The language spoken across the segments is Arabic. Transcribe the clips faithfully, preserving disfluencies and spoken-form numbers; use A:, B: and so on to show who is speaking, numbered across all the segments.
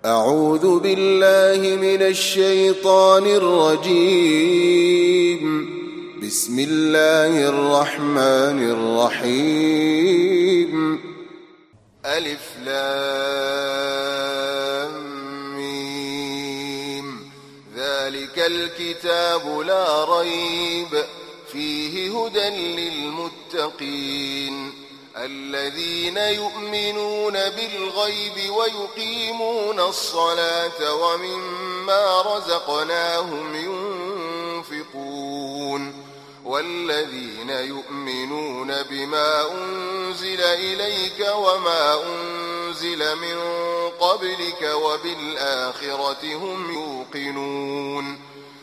A: أعوذ بالله من الشيطان الرجيم. بسم الله الرحمن الرحيم. ألف لام ميم. ذلك الكتاب لا ريب فيه هدى للمتقين الذين يؤمنون بالغيب ويقيمون الصلاة ومما رزقناهم ينفقون والذين يؤمنون بما أنزل إليك وما أنزل من قبلك وبالآخرة هم يوقنون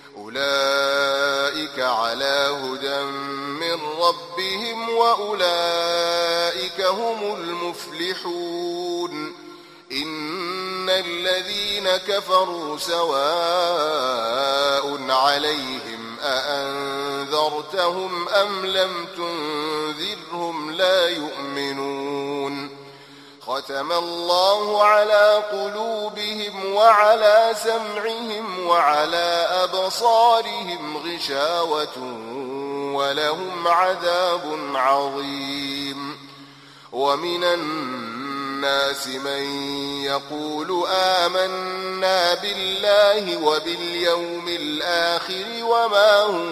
A: أولئك على هدى من ربهم وأولئك هم المفلحون. إن الذين كفروا سواء عليهم أأنذرتهم أم لم تنذرهم لا يؤمنون. ختم الله على قلوبهم وعلى سمعهم وعلى أبصارهم غشاوة ولهم عذاب عظيم. ومن الناس من يقول آمنا بالله وباليوم الآخر وما هم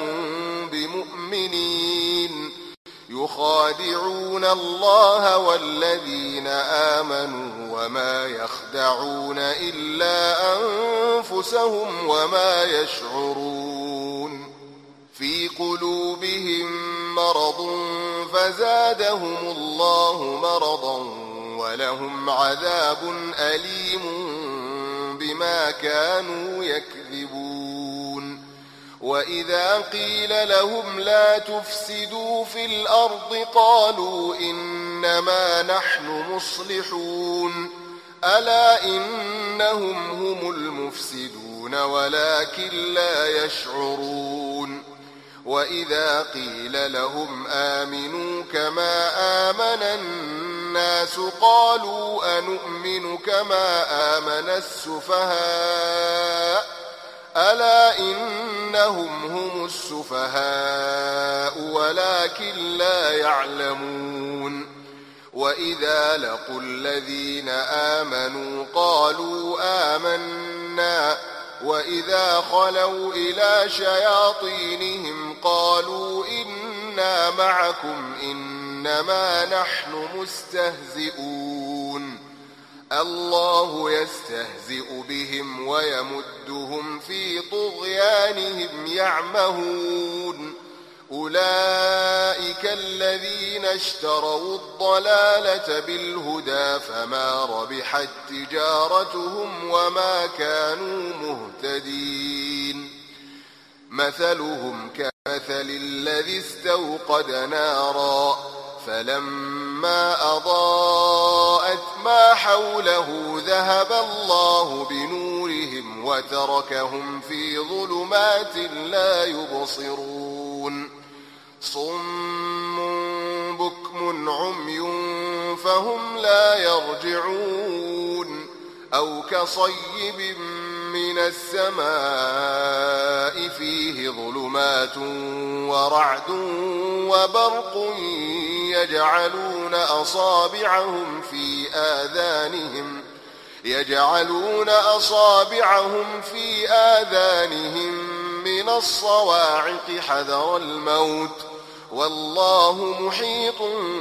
A: بمؤمنين يخادعون الله والذين آمنوا وما يخدعون إلا أنفسهم وما يشعرون. في قلوبهم مرض فزادهم الله مرضا ولهم عذاب أليم بما كانوا يكذبون. وإذا قيل لهم لا تفسدوا في الأرض قالوا إنما نحن مصلحون ألا إنهم هم المفسدون ولكن لا يشعرون. وإذا قيل لهم آمنوا كما آمن الناس قالوا أنؤمن كما آمن السفهاء ألا إنهم هم السفهاء ولكن لا يعلمون. وإذا لقوا الذين آمنوا قالوا آمنا وإذا خلوا إلى شياطينهم قالوا إنا معكم إنما نحن مستهزئون. الله يستهزئ بهم ويمدهم في طغيانهم يعمهون. أولئك الذين اشتروا الضلالة بالهدى فما ربحت تجارتهم وما كانوا مهتدين. مثلهم كمثل الذي استوقد نارا فلما أضاءت ما حوله ذهب الله بنورهم وتركهم في ظلمات لا يبصرون. صم بكم عمي فهم لا يرجعون. أو كصيب من السماء فيه ظلمات ورعد وبرق يجعلون أصابعهم في آذانهم يجعلون أصابعهم في آذانهم من الصواعق حذر الموت والله محيط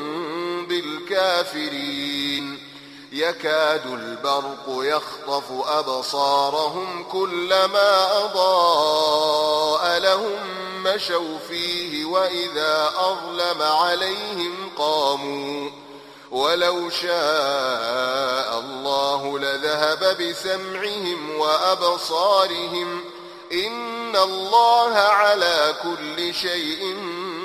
A: بالكافرين. يكاد البرق يخطف أبصارهم كلما أضاء لهم مشوا فيه وإذا أظلم عليهم قاموا ولو شاء الله لذهب بسمعهم وأبصارهم إن الله على كل شيء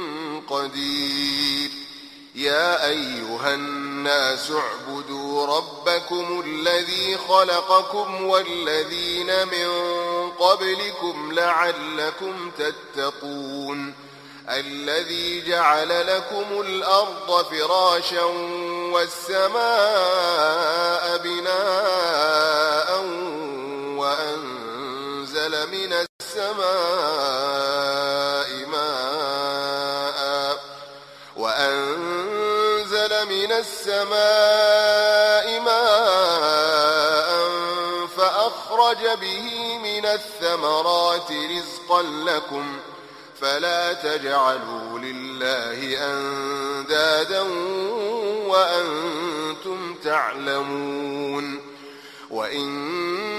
A: قدير. يا أيها الناس اعبدوا ربكم الذي خلقكم والذين من قبلكم لعلكم تتقون. الذي جعل لكم الأرض فراشا والسماء بناء وأنزل من السماء ماء وأنزل من السماء ماء فأخرج به من الثمرات رزقا لكم فلا تجعلوا لله أندادا وأنتم تعلمون وإن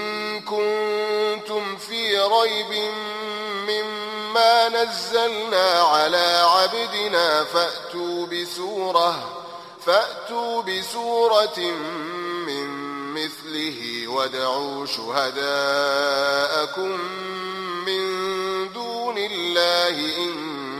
A: كنتم في ريب مما نزلنا على عبدنا فأتوا بسورة فأتوا بسورة من مثله وادعوا شهداءكم من دون الله إن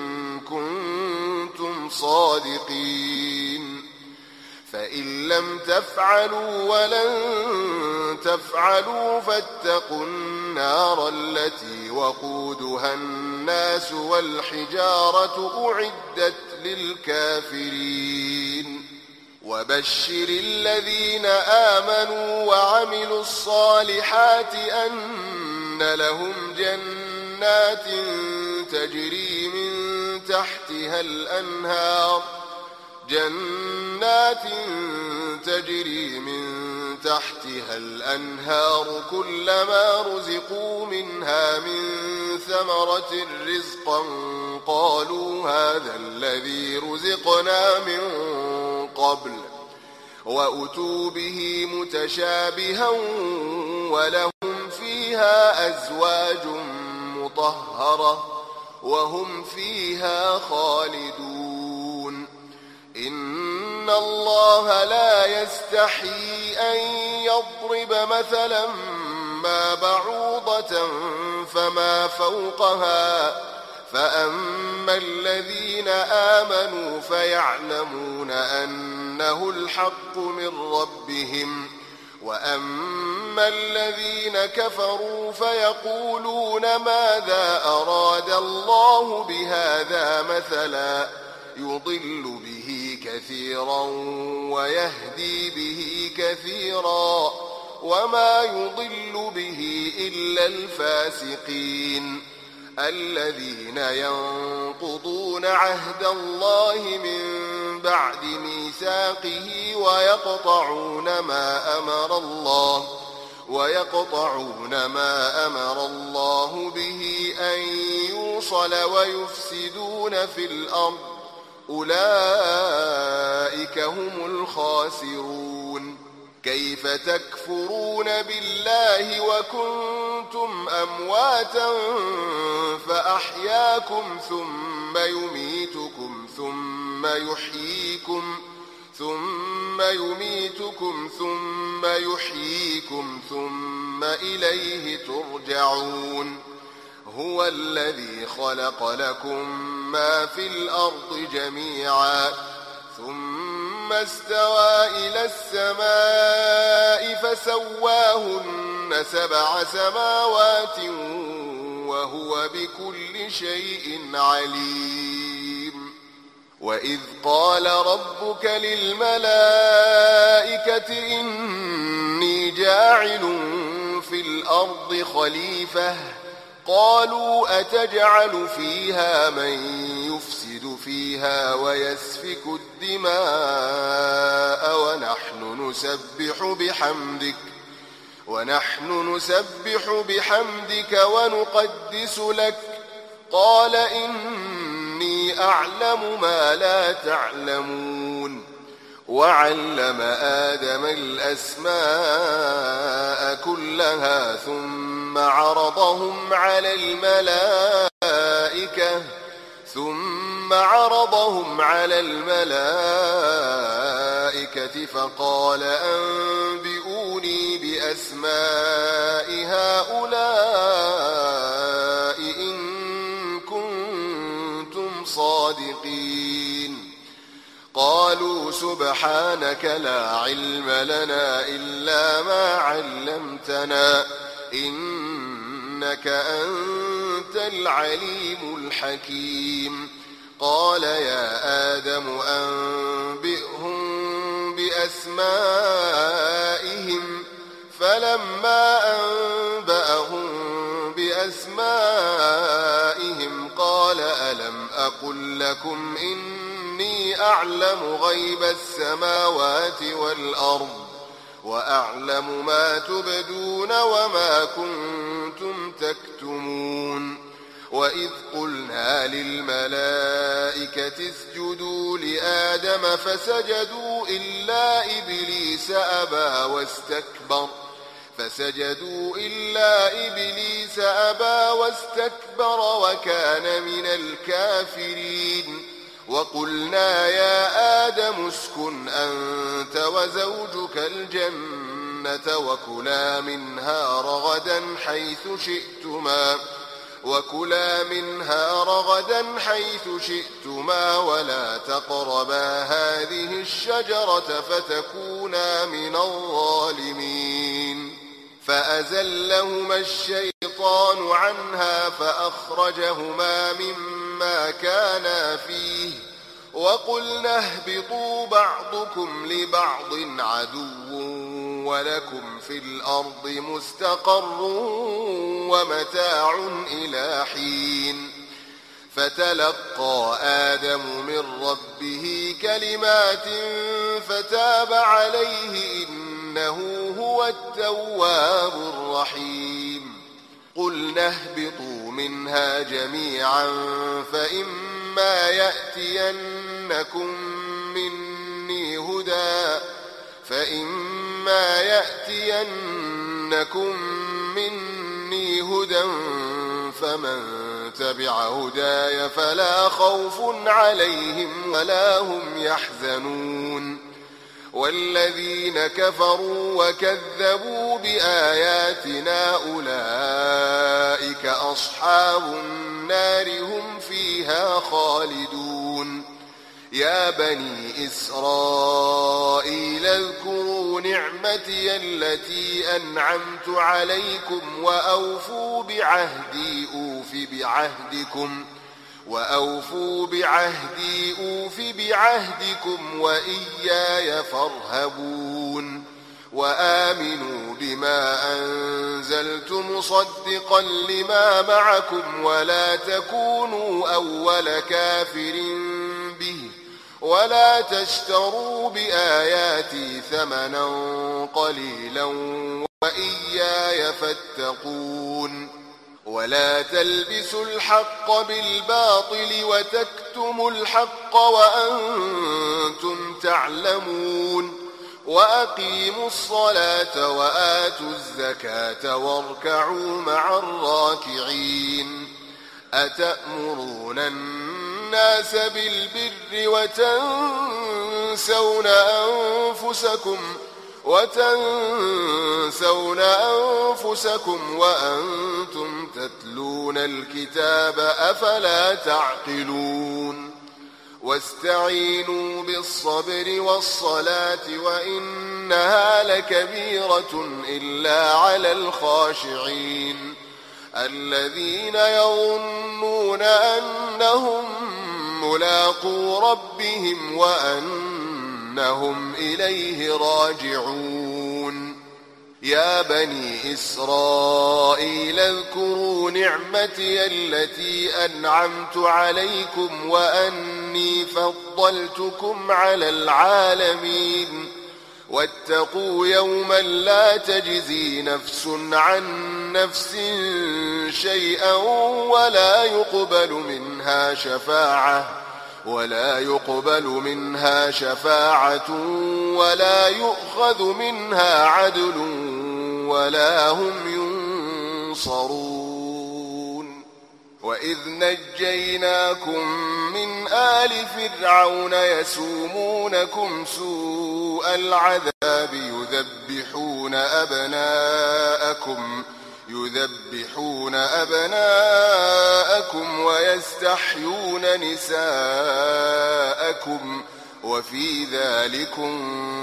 A: كنتم صادقين فإن لم تفعلوا ولن تفعلوا فاتقوا النار التي وقودها الناس والحجارة أعدت للكافرين وبشر الذين آمنوا وعملوا الصالحات أن لهم جنات تجري من تحتها الأنهار جنات تجري من تحتها الأنهار كلما رزقوا منها من ثمرة رزقا قالوا هذا الذي رزقنا من قبل وأتوا به متشابها ولهم فيها أزواج مطهرة وهم فيها خالدون إن الله لا يستحيي أن يضرب مثلا ما بعوضة فما فوقها فأما الذين آمنوا فيعلمون أنه الحق من ربهم وأما الذين كفروا فيقولون ماذا أراد الله بهذا مثلا يضل به كثيرا ويهدي به كثيرا وما يضل به إلا الفاسقين الذين ينقضون عهد الله من بعد ميثاقه ويقطعون ما أمر الله ويقطعون ما أمر الله به أن يوصل ويفسدون في الأرض أولئك هم الخاسرون كيف تكفرون بالله وكنتم أمواتا فأحياكم ثم يميتكم ثم يحييكم ثم يميتكم ثم يحييكم ثم إليه ترجعون هو الذي خلق لكم ما في الأرض جميعا ثم استوى إلى السماء فسواهن سبع سماوات وهو بكل شيء عليم وإذ قال ربك للملائكة إني جاعل في الأرض خليفة قالوا أتجعل فيها من يفسد فيها ويسفك الدماء ونحن نسبح بحمدك ونحن نسبح بحمدك ونقدس لك قال إني أعلم ما لا تعلمون وعلم آدم الأسماء كلها ثم عرضهم على الملائكة ثم عرضهم على الملائكة فقال أنبئوني بأسماء هؤلاء إن كنتم صادقين قالوا سبحانك لا علم لنا إلا ما علمتنا إنك أنت العليم الحكيم قال يا آدم أنبئهم بأسمائهم فلما أنبأهم لكم إني أعلم غيب السماوات والأرض وأعلم ما تبدون وما كنتم تكتمون وإذ قلنا للملائكة اسجدوا لآدم فسجدوا إلا إبليس أبى واستكبر فسجدوا إلا إبليس أبى واستكبر وكان من الكافرين وقلنا يا آدم اسكن أنت وزوجك الجنة وكلا منها رغدا حيث شئتما وكلا منها رغدا حيث شئتما ولا تقربا هذه الشجرة فتكونا من الظالمين فأزلهما الشيطان عنها فأخرجهما مما كانا فيه وقلنا اهبطوا بعضكم لبعض عدو ولكم في الأرض مستقر ومتاع إلى حين فتلقى آدم من ربه كلمات فتاب عليه إنه هو التواب الرحيم قلنا اهبطوا منها جميعا فإما يأتينكم مني هدى فإما يأتينكم مني هدى فمن تبع هداي فلا خوف عليهم ولا هم يحزنون والذين كفروا وكذبوا بآياتنا أولئك أصحاب النار هم فيها خالدون يا بني إسرائيل اذكروا نعمتي التي أنعمت عليكم وأوفوا بعهدي أوف بعهدكم وأوفوا بعهدي أوف بعهدكم وإياي فارهبون وآمنوا بما أنزلت مصدقا لما معكم ولا تكونوا أول كافر به ولا تشتروا بآياتي ثمنا قليلا وإياي فاتقون ولا تلبسوا الحق بالباطل وتكتموا الحق وأنتم تعلمون وأقيموا الصلاة وآتوا الزكاة واركعوا مع الراكعين أتأمرون الناس بالبر وتنسون أنفسكم وتنسون أنفسكم وأنتم تتلون الكتاب أفلا تعقلون واستعينوا بالصبر والصلاة وإنها لكبيرة إلا على الخاشعين الذين يظنون أنهم ملاقو ربهم وأنهم إليه راجعون يا بني إسرائيل اذكروا نعمتي التي أنعمت عليكم وأني فضلتكم على العالمين واتقوا يوما لا تجزي نفس عن نفس شيئا ولا يقبل منها شفاعة ولا يقبل منها شفاعة ولا يؤخذ منها عدل ولا هم ينصرون وإذ نجيناكم من آل فرعون يسومونكم سوء العذاب يذبحون أبناءكم يذبحون أبناءكم ويستحيون نساءكم وفي ذلكم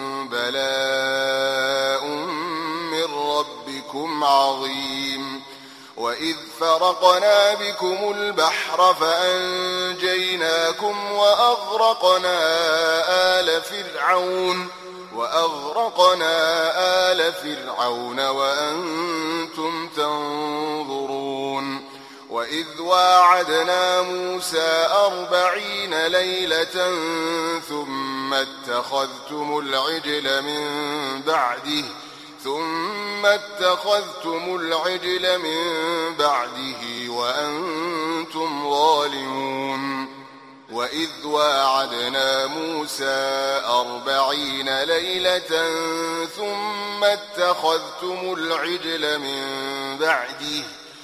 A: بلاء من ربكم عظيم وإذ فرقنا بكم البحر فأنجيناكم وأغرقنا آل فرعون وأغرقنا آل فرعون وأنتم تنظرون وإذ وإذ واعدنا موسى أربعين ليلة ثم اتخذتم العجل من بعده ثم اتخذتم العجل من بعده وأنتم ظالمون وإذ واعدنا موسى أربعين ليلة ثم اتخذتم العجل من بعده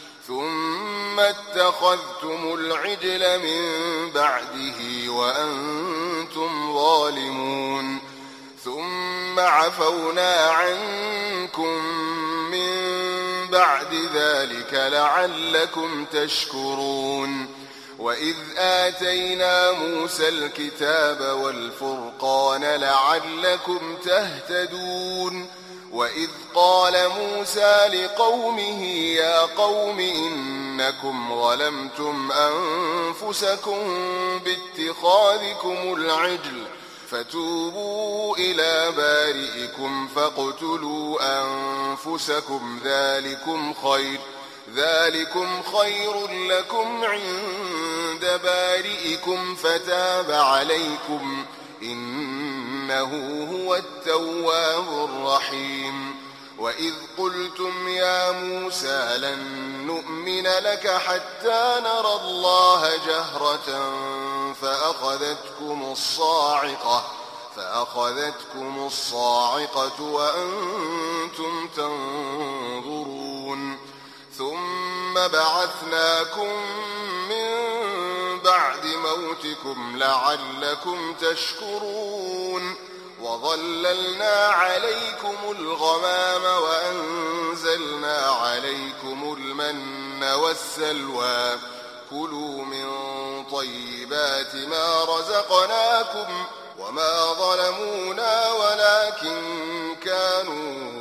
A: ثم اتخذتم العجل من بعده وأنتم ظالمون ثم عفونا عنكم من بعد ذلك لعلكم تشكرون وإذ آتينا موسى الكتاب والفرقان لعلكم تهتدون وإذ قال موسى لقومه يا قوم إنكم ظلمتم أنفسكم باتخاذكم العجل فتوبوا إلى بارئكم فاقتلوا أنفسكم ذلكم خير ذلكم خير لكم عند بارئكم فتاب عليكم إنه هو التواب الرحيم وإذ قلتم يا موسى لن نؤمن لك حتى نرى الله جهرة فأخذتكم الصاعقة فأخذتكم الصاعقة وأنتم تنظرون ثم بعثناكم من بعد موتكم لعلكم تشكرون وظللنا عليكم الغمام وأنزلنا عليكم المن والسلوى كلوا من طيبات ما رزقناكم وما ظلمونا ولكن كانوا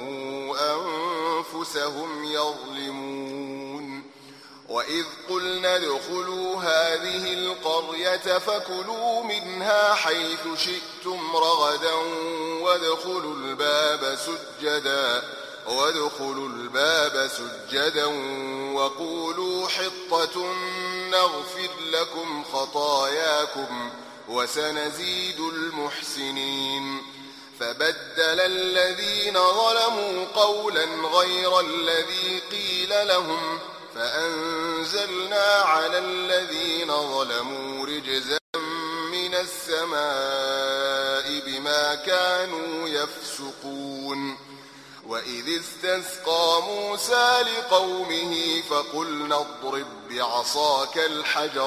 A: أنفسهم يظلمون وإذ قلنا ادخلوا هذه القرية فكلوا منها حيث شئتم رغدا وادخلوا الباب سجدا وادخلوا الباب سجدا وقولوا حطة نغفر لكم خطاياكم وسنزيد المحسنين فبدل الذين ظلموا قولا غير الذي قيل لهم فأنزلنا على الذين ظلموا رجزا من السماء بما كانوا يفسقون وإذ استسقى موسى لقومه فقلنا اضرب بعصاك الحجر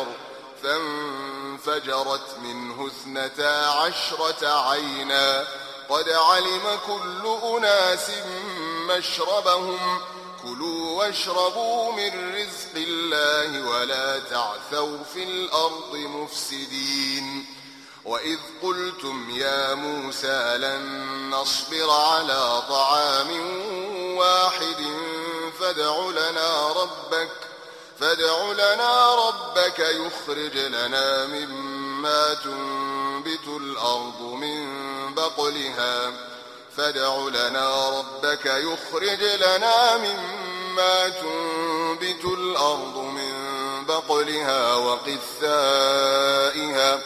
A: فانفجرت منه اثنتا عشرة عينا قد علم كل أناس مشربهم كلوا واشربوا من رزق الله ولا تعثوا في الأرض مفسدين وإذ قلتم يا موسى لن نصبر على طعام واحد فادع لنا ربك فادع لنا ربك يخرج لنا مما تنبت الأرض من بقلها فادع لنا ربك يخرج لنا مما تنبت الأرض من بقلها وقثائها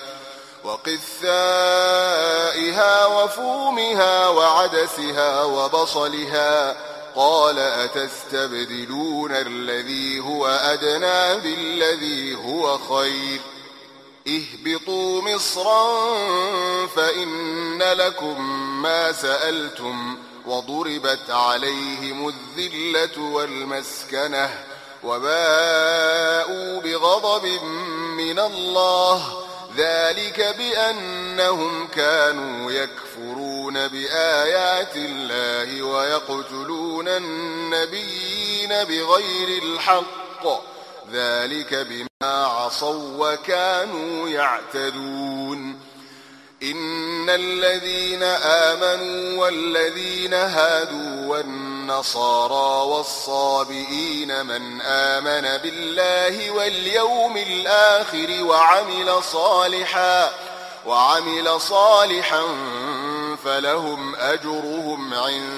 A: وقثائها وفومها وعدسها وبصلها قال أتستبدلون الذي هو أدنى بالذي هو خير اهبطوا مصرا فإن لكم ما سألتم وضربت عليهم الذلة والمسكنة وباءوا بغضب من الله ذلك بأنهم كانوا يكفرون بآيات الله ويقتلون النبيين بغير الحق ذلك بما عصوا وكانوا يعتدون إن الذين آمنوا والذين هادوا والنصارى والصابئين من آمن بالله واليوم الآخر وعمل صالحا وعمل صالحا فلهم أجرهم عند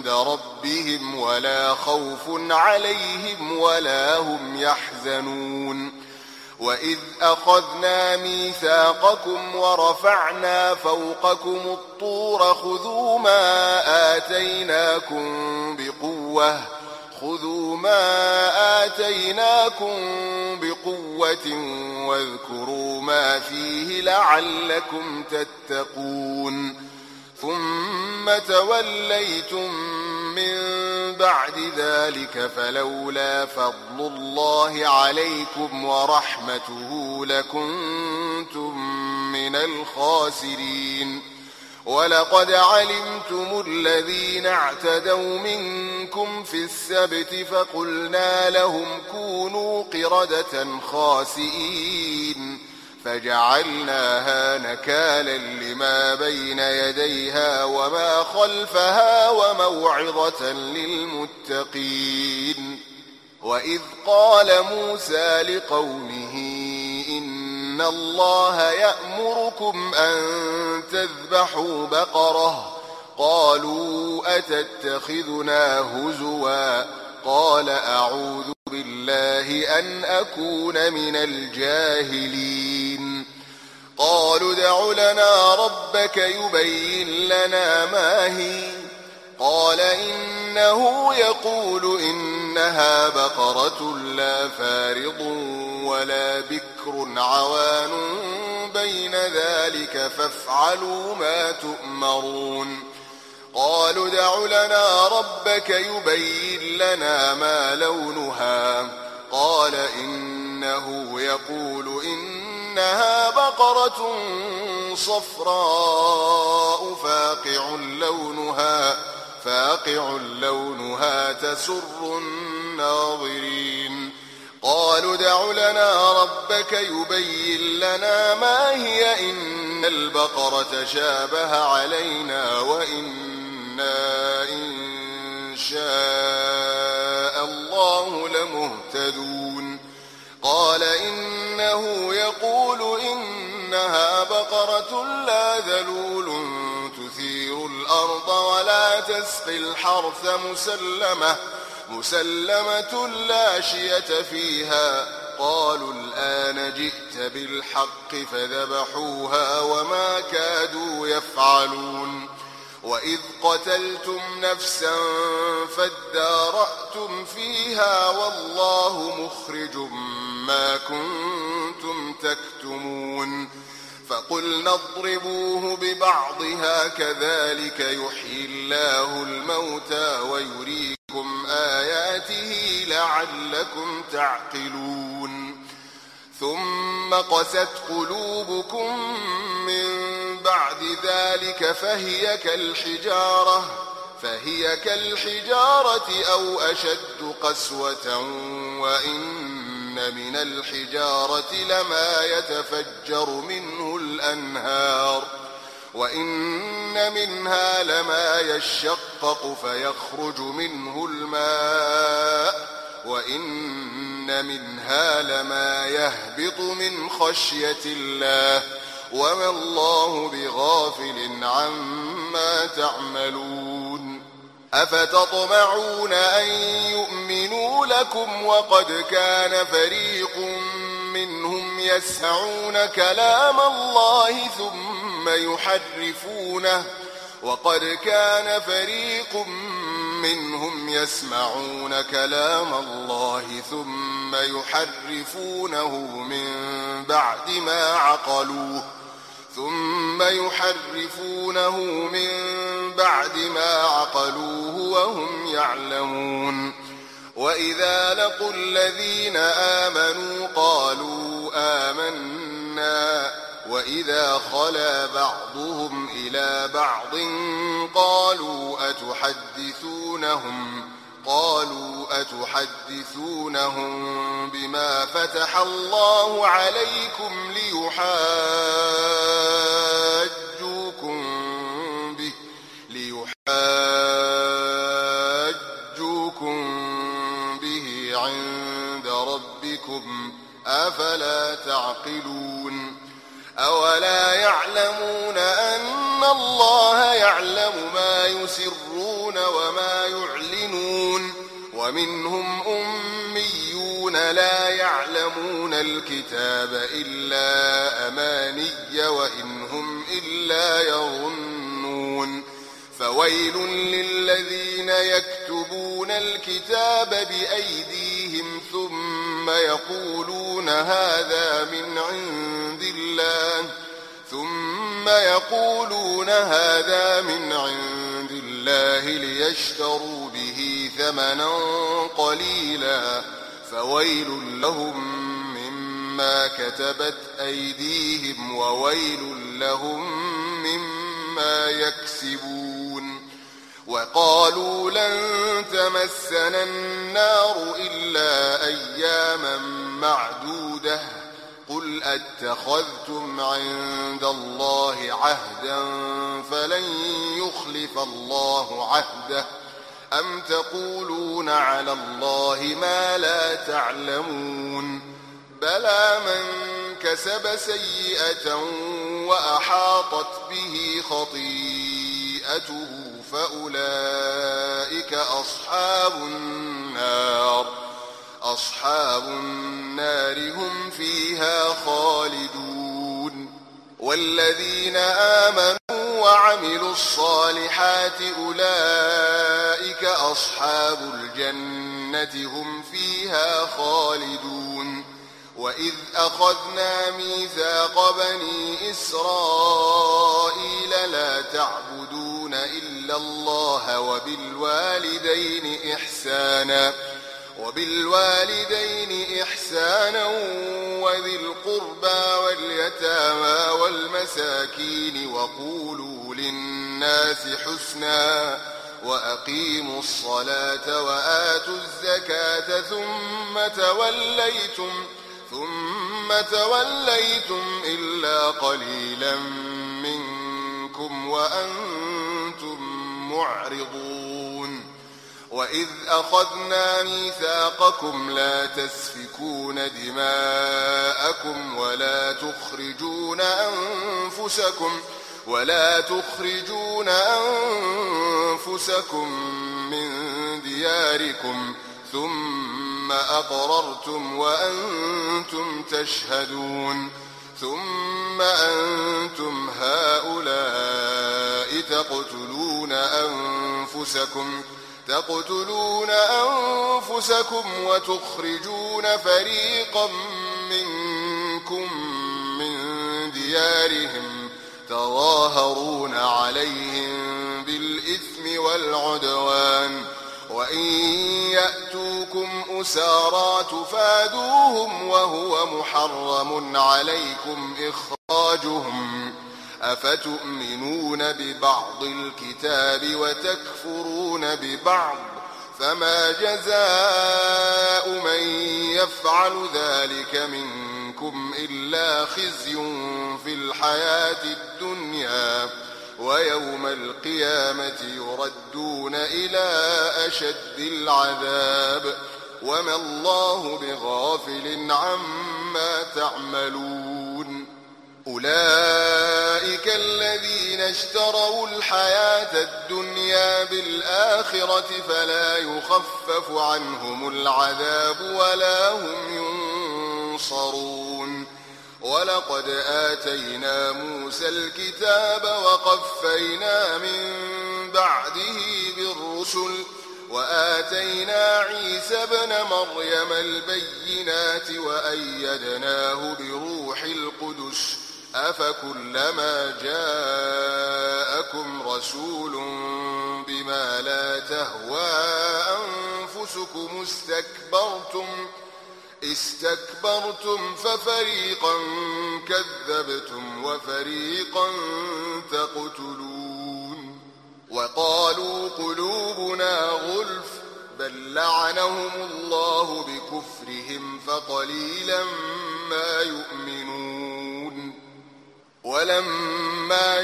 A: ربهم ولا خوف عليهم ولا هم يحزنون وإذ أخذنا ميثاقكم ورفعنا فوقكم الطور خذوا ما آتيناكم بقوة خذوا ما آتيناكم بقوة واذكروا ما فيه لعلكم تتقون ثم توليتم من بعد ذلك فلولا فضل الله عليكم ورحمته لكنتم من الخاسرين ولقد علمتم الذين اعتدوا منكم في السبت فقلنا لهم كونوا قردة خاسئين فجعلناها نكالا لما بين يديها وما خلفها وموعظة للمتقين وإذ قال موسى لقومه إن الله يأمركم أن تذبحوا بقرة قالوا أتتخذنا هزوا قال أعوذ بالله أن أكون من الجاهلين قالوا ادع لنا ربك يبين لنا ما هي قال إنه يقول إنها بقرة لا فارض ولا بكر عوان بين ذلك فافعلوا ما تؤمرون قالوا ادع لنا ربك يبين لنا ما لونها قال إنه يقول إنها بقرة صفراء فاقع لونها فاقع لونها تسر الناظرين قالوا ادع لنا ربك يبين لنا ما هي إن البقرة شابه علينا وإنا إن شاء الله لمهتدون قال إنه يقول إنها بقرة لا ذلول تثير الأرض ولا تسقي الحرث مسلمة مسلمة لا شية فيها قالوا الآن جئت بالحق فذبحوها وما كادوا يفعلون وإذ قتلتم نفسا فادارأتم فيها والله مخرج ما كنتم تكتمون فقلنا اضربوه ببعضها كذلك يحيي الله الموتى ويريكم آياته لعلكم تعقلون ثم قست قلوبكم من بعد ذلك فهي كالحجارة فهي كالحجارة أو أشد قسوة وإن من الحجارة لما يتفجر منه الأنهار وإن منها لما يشقق فيخرج منه الماء وإن منها لما يهبط من خشية الله وما الله بغافل عما تعملون أفتطمعون أن يؤمنوا لكم وقد كان فريق منهم يسمعون كلام الله ثم يحرفونه وقد كان فريق منهم يسمعون كلام الله ثم يحرفونه من بعد ما عقلوه ثم يحرفونه من بعد ما عقلوه وهم يعلمون وإذا لقوا الذين آمنوا قالوا آمنا وإذا خلا بعضهم إلى بعض قالوا أتحدثونهم قالوا أتحدثونهم بما فتح الله عليكم ليحاجوكم به ليحاجوكم به عند ربكم أفلا تعقلون أولا يعلمون أن الله يعلم ما يسرون وما يعلنون ومنهم أميون لا يعلمون الكتاب إلا أماني وإن هم إلا يظنون فويل للذين يكتبون الكتاب بأيديهم ثم يقولون هذا من عند الله ثم يقولون هذا من عند الله ليشتروا به ثمنا قليلا فويل لهم مما كتبت أيديهم وويل لهم مما يكسبون وقالوا لن تمسنا النار إلا أياما معدودة قل أتخذتم عند الله عهدا فلن يخلف الله عهده أم تقولون على الله ما لا تعلمون بلى من كسب سيئة وأحاطت به خطيئته فأولئك أصحاب النار أصحاب النار هم فيها خالدون والذين آمنوا وعملوا الصالحات أولئك أصحاب الجنة هم فيها خالدون وإذ أخذنا ميثاق بني إسرائيل لا تعبدون إلا الله وبالوالدين إحسانا وبالوالدين إحسانا وذي القربى واليتامى والمساكين وقولوا للناس حسنا وأقيموا الصلاة وآتوا الزكاة ثم توليتم ثم توليتم إلا قليلا منكم وأنتم معرضون وإذ أخذنا ميثاقكم لا تسفكون دماءكم ولا تخرجون أنفسكم ولا تخرجون أنفسكم من دياركم ثم أقررتم وأنتم تشهدون ثم أنتم هؤلاء تقتلون أنفسكم تقتلون أنفسكم وتخرجون فريقا منكم من ديارهم تظاهرون عليهم بالإثم والعدوان وإن يأتوكم أسارى تفادوهم وهو محرم عليكم إخراجهم أفتؤمنون ببعض الكتاب وتكفرون ببعض فما جزاء من يفعل ذلك منكم إلا خزي في الحياة الدنيا ويوم القيامة يردون إلى أشد العذاب وما الله بغافل عما تعملون أولئك الذين اشتروا الحياة الدنيا بالآخرة فلا يخفف عنهم العذاب ولا هم ينصرون ولقد آتينا موسى الكتاب وقفينا من بعده بالرسل وآتينا عيسى ابن مريم البينات وأيدناه بروح القدس أفكلما جاءكم رسول بما لا تهوى أنفسكم استكبرتم استكبرتم ففريقا كذبتم وفريقا تقتلون وقالوا قلوبنا غلف بل لعنهم الله بكفرهم فقليلا ما يؤمنون ولما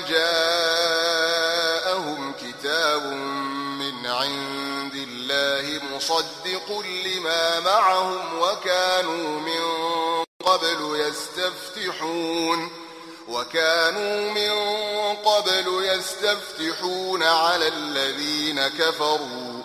A: جاءهم كتاب من عند الله مصدق لما معهم وكانوا من قبل يستفتحون وكانوا من قبل يستفتحون على الذين كفروا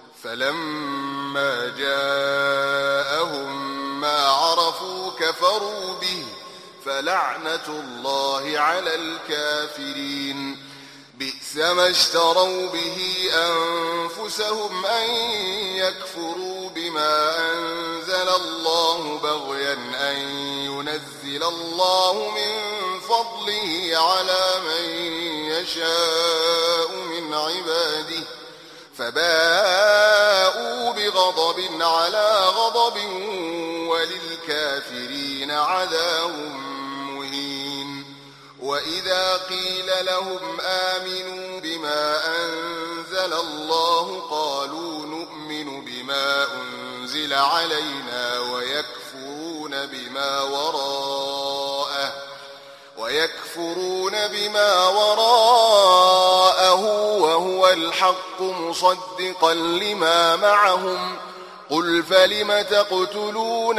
A: فلما جاءهم ما عرفوا كفروا به فلعنة الله على الكافرين بئس ما اشتروا به أنفسهم أن يكفروا بما أنزل الله بغيا أن ينزل الله من فضله على من يشاء من عباده فباءوا بغضب على غضب وللكافرين عذاب مهين وإذا قيل لهم آمنوا بما أنزل الله قالوا نؤمن بما أنزل علينا ويكفرون بما وراءه ويكفرون بما وراءه وهو الحق مصدقا لما معهم قل فلم تقتلون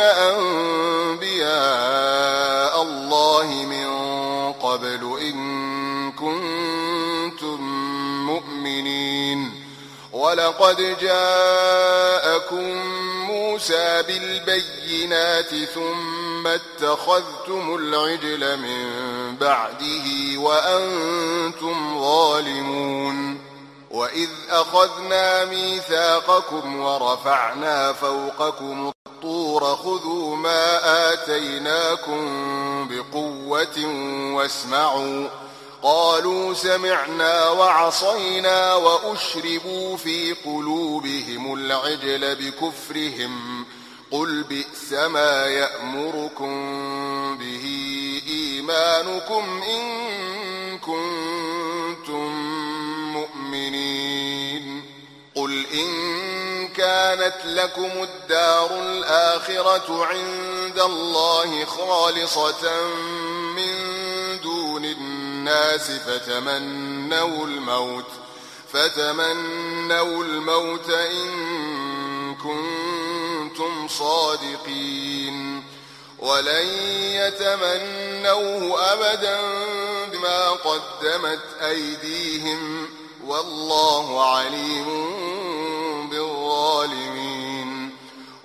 A: أنبياء الله من قبل إن كنتم مؤمنين ولقد جاءكم موسى بالبينات ثم اتخذتم العجل من بعده وأنتم ظالمون وإذ أخذنا ميثاقكم ورفعنا فوقكم الطور خذوا ما آتيناكم بقوة واسمعوا قالوا سمعنا وعصينا وأشربوا في قلوبهم العجل بكفرهم قل بئس ما يأمركم به إيمانكم إن كنتم مؤمنين قل إن كانت لكم الدار الآخرة عند الله خالصة من دون الناس فتمنوا الموت فتمنوا الموت إن كنتم صادقين ولن يتمنوه أبدا بما قدمت أيديهم والله عليم بالظالمين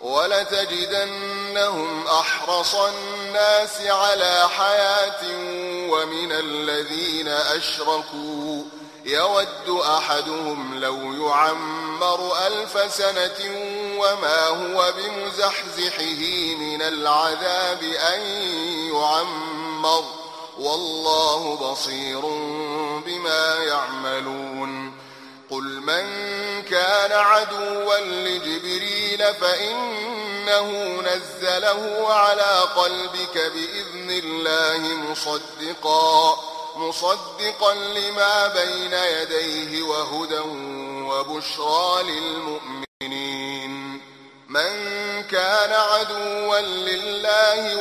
A: ولتجدنهم أحرص الناس على حياة ومن الذين أشركوا يود أحدهم لو يعمر ألف سنة وما هو بمزحزحه من العذاب أن يعمر والله بصير بما يعملون قل من كان عدوا لجبريل فإنه نزله على قلبك بإذن الله مصدقا مصدقا لما بين يديه وهدى وبشرى للمؤمنين من كان عدوا لله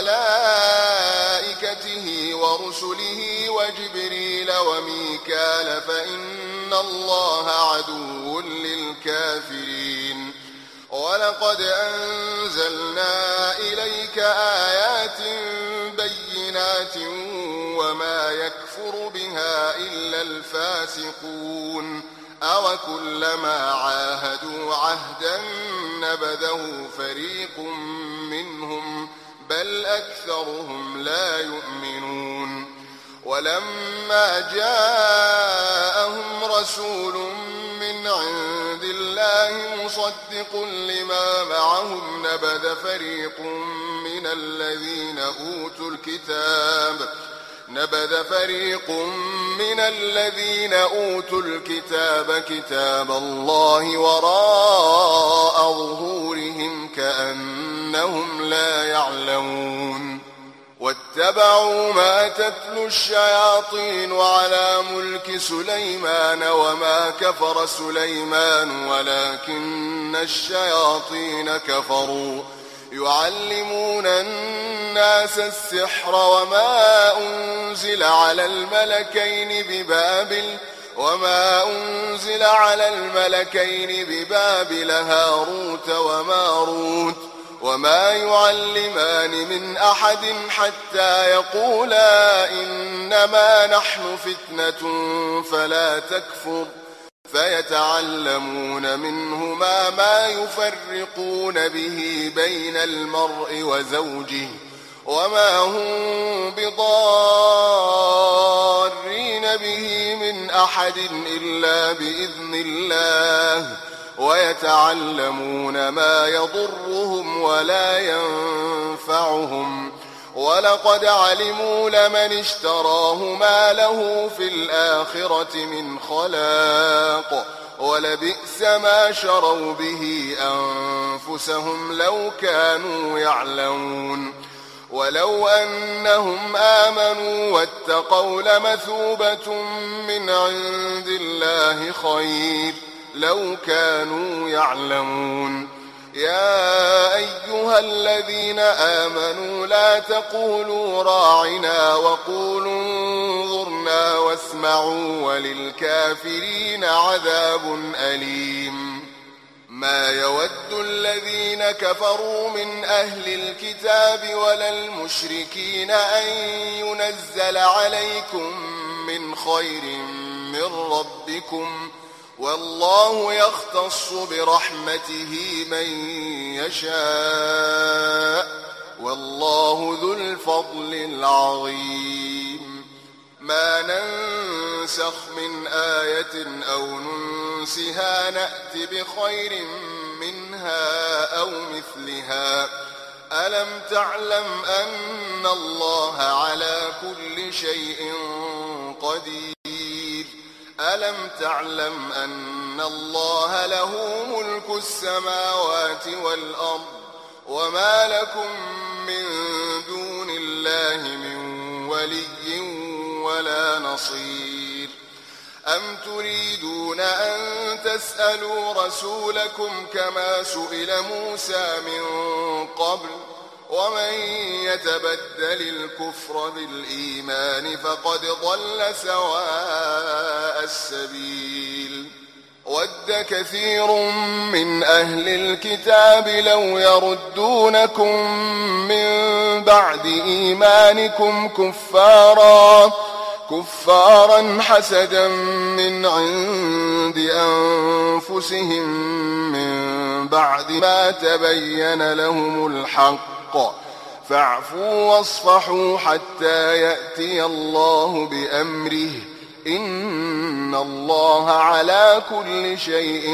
A: وملائكته ورسله وجبريل وميكال فإن الله عدو للكافرين ولقد أنزلنا إليك آيات بينات وما يكفر بها إلا الفاسقون أوكلما عاهدوا عهدا نبذه فريق منهم بل أكثرهم لا يؤمنون ولما جاءهم رسول من عند الله مصدق لما معهم نبذ فريق من الذين أوتوا الكتاب نبذ فريق من الذين أوتوا الكتاب كتاب الله وراء ظهورهم كأنهم لا يعلمون واتبعوا ما تتلو الشياطين على ملك سليمان وما كفر سليمان ولكن الشياطين كفروا يعلمون الناس السحر وما أنزل على الملكين ببابل وما أنزل على الملكين ببابل هاروت وماروت وما يعلمان من أحد حتى يقولا إنما نحن فتنة فلا تكفر فيتعلمون منهما ما يفرقون به بين المرء وزوجه وما هم بضارين به من أحد إلا بإذن الله ويتعلمون ما يضرهم ولا ينفعهم ولقد علموا لمن اشتراه ما له في الآخرة من خلاق ولبئس ما شروا به أنفسهم لو كانوا يعلمون ولو أنهم آمنوا واتقوا لمثوبة من عند الله خير لو كانوا يعلمون يا أيها الذين آمنوا لا تقولوا راعنا وقولوا انظرنا واسمعوا وللكافرين عذاب أليم ما يود الذين كفروا من أهل الكتاب ولا المشركين أن ينزل عليكم من خير من ربكم والله يختص برحمته من يشاء والله ذو الفضل العظيم ما ننسخ من آية أو ننسها نأت بخير منها أو مثلها ألم تعلم أن الله على كل شيء قدير ألم تعلم أن الله له ملك السماوات والأرض وما لكم من دون الله من ولي ولا نصير أم تريدون أن تسألوا رسولكم كما سئل موسى من قبل ومن يتبدل الكفر بالإيمان فقد ضل سواء السبيل ود كثير من أهل الكتاب لو يردونكم من بعد إيمانكم كفارا كفارا حسدا من عند أنفسهم من بعد ما تبين لهم الحق فاعفوا واصفحوا حتى يأتي الله بأمره إن الله على كل شيء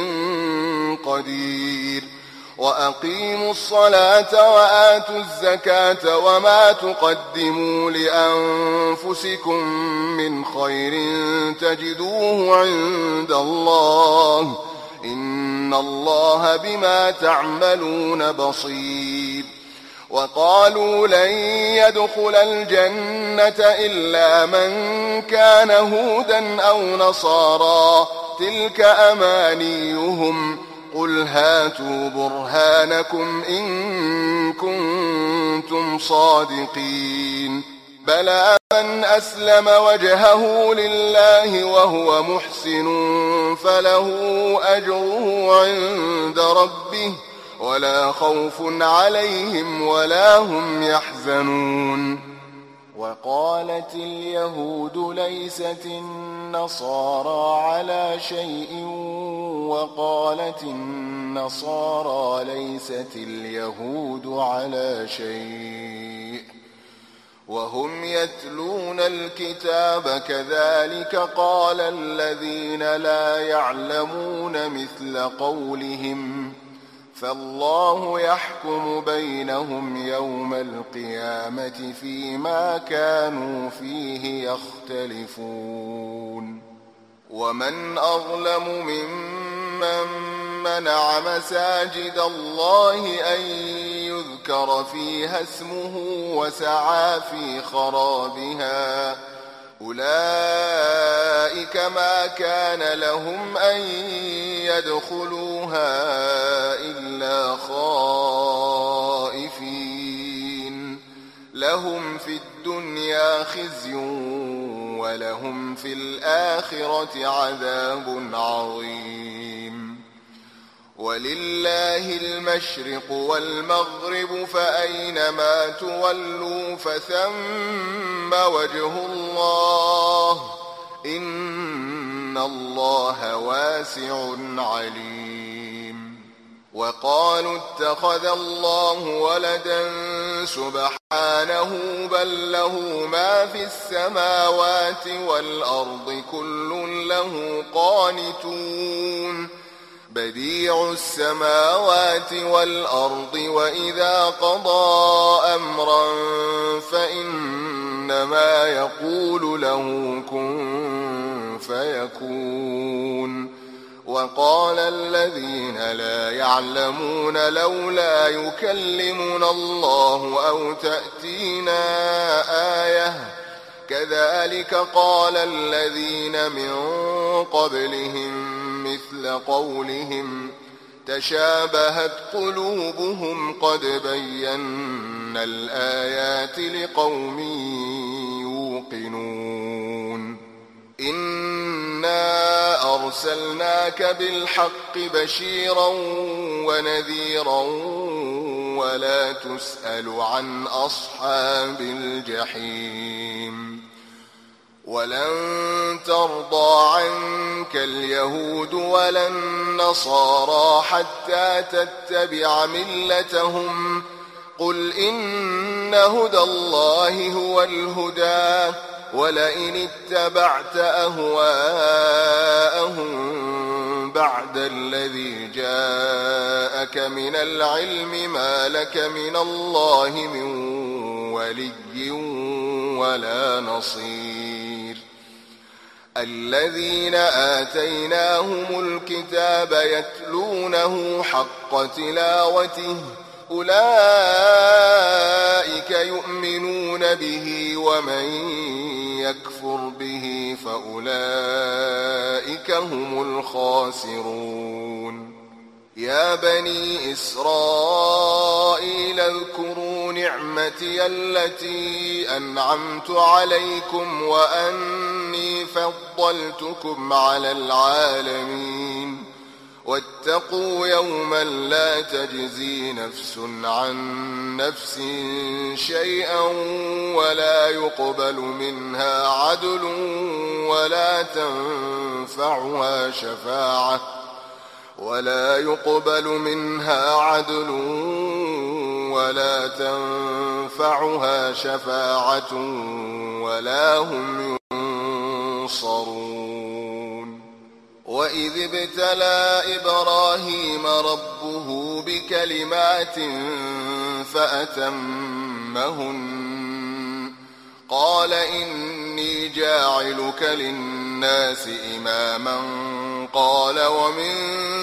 A: قدير وأقيموا الصلاة وآتوا الزكاة وما تقدموا لأنفسكم من خير تجدوه عند الله إن الله بما تعملون بصير وقالوا لن يدخل الجنة إلا من كان هودا أو نصارى تلك أمانيهم قل هاتوا برهانكم إن كنتم صادقين بلى من أسلم وجهه لله وهو محسن فله أجره عند ربه ولا خوف عليهم ولا هم يحزنون وقالت اليهود ليست النصارى على شيء وقالت النصارى ليست اليهود على شيء وهم يتلون الكتاب كذلك قال الذين لا يعلمون مثل قولهم فالله يحكم بينهم يوم القيامة فيما كانوا فيه يختلفون ومن أظلم ممن منع مساجد الله أن يذكر فيها اسمه وسعى في خرابها أولئك ما كان لهم أن يدخلوها إلا خائفين لهم في الدنيا خزي ولهم في الآخرة عذاب عظيم ولله المشرق والمغرب فأينما تولوا فثم وجه الله إن الله واسع عليم. وقالوا اتخذ الله ولدا سبحانه بل له ما في السماوات والأرض كل له قانتون بديع السماوات والأرض وإذا قضى أمرا فإنما يقول له كن فيكون. وقال الذين لا يعلمون لولا يكلمنا الله أو تأتينا آية كذلك قال الذين من قبلهم مثل قولهم تشابهت قلوبهم قد بينا الآيات لقوم يوقنون. إنا أرسلناك بالحق بشيرا ونذيرا ولا تسأل عن أصحاب الجحيم. ولن ترضى عنك اليهود ولا النصارى حتى تتبع ملتهم قل إن هدى الله هو الهدى ولئن اتبعت أهواءهم بعد الذي جاءك من العلم ما لك من الله من ولي ولا نصير. الذين آتيناهم الكتاب يتلونه حق تلاوته أولئك يؤمنون به ومن يكفر به فأولئك هم الخاسرون. يا بني إسرائيل اذكروا نعمتي التي أنعمت عليكم وأني فضلتكم على العالمين واتقوا يوما لا تجزي نفس عن نفس شيئا ولا يقبل منها عدل ولا تنفعها شفاعة ولا يقبل منها عدل ولا تنفعها شفاعة ولا هم ينصرون. وإذ ابتلى إبراهيم ربه بكلمات فأتمهن قال إني جاعلك للناس إماما قال ومن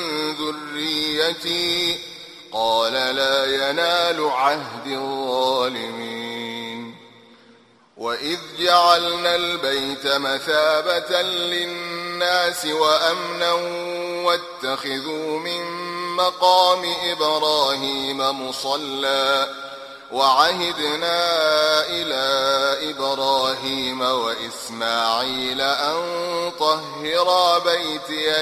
A: ذريتي قال لا ينال عهد الظالمين. وإذ جعلنا البيت مثابة للناس وأمنا واتخذوا من مقام إبراهيم مصلى وعهدنا إلى إبراهيم وإسماعيل أن طهرا بيتي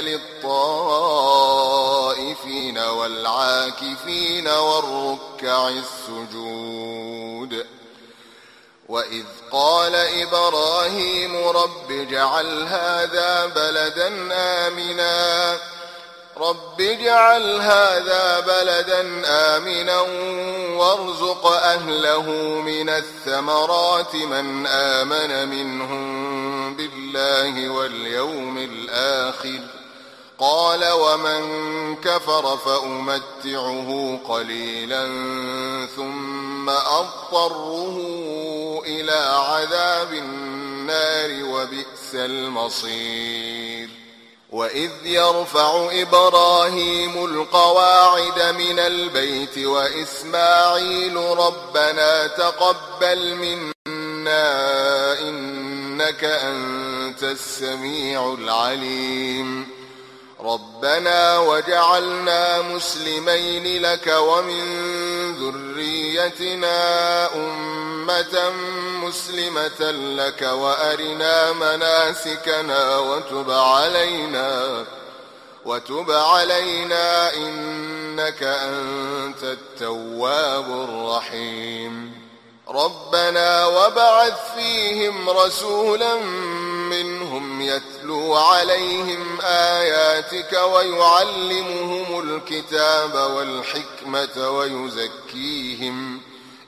A: للطائفين والعاكفين والركع السجود. وإذ قال إبراهيم رب اجعل هذا بلدا آمنا رب اجعل هذا بلدا آمنا وارزق أهله من الثمرات من آمن منهم بالله واليوم الآخر قال ومن كفر فأمتعه قليلا ثم أضطره إلى عذاب النار وبئس المصير. وإذ يرفع إبراهيم القواعد من البيت وإسماعيل ربنا تقبل منا إنك أنت السميع العليم ربنا وجعلنا مسلمين لك ومن ذريتنا أمة مسلمة لك وأرنا مناسكنا وتب علينا وتب علينا إنك أنت التواب الرحيم ربنا وابعث فيهم رسولا منهم يتلو عليهم آياتك ويعلمهم الكتاب والحكمة ويزكيهم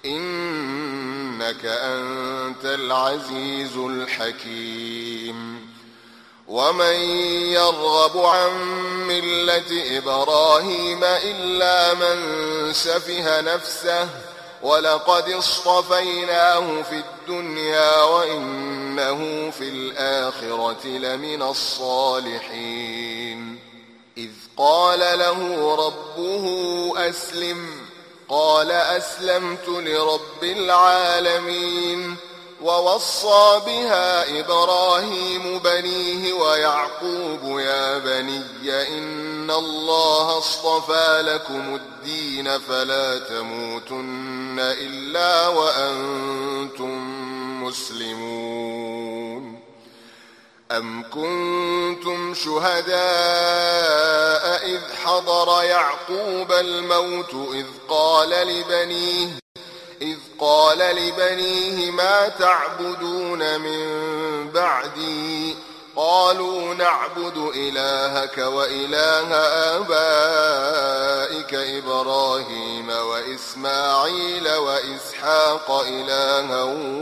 A: إنك أنت العزيز الحكيم ومن يرغب عن ملة إبراهيم إلا من سفه نفسه ولقد اصطفيناه في الدنيا وإنه في الآخرة لمن الصالحين إذ قال له ربه أسلم قال أسلمت لرب العالمين ووصى بها إبراهيم بنيه ويعقوب يا بني إن الله اصطفى لكم الدين فلا تموتن إلا وأنتم مسلمون أم كنتم شهداء إذ حضر يعقوب الموت إذ قال لبنيه إذ قال لبنيه ما تعبدون من بعدي قالوا نعبد إلهك وإله آبائك إبراهيم وإسماعيل وإسحاق إلها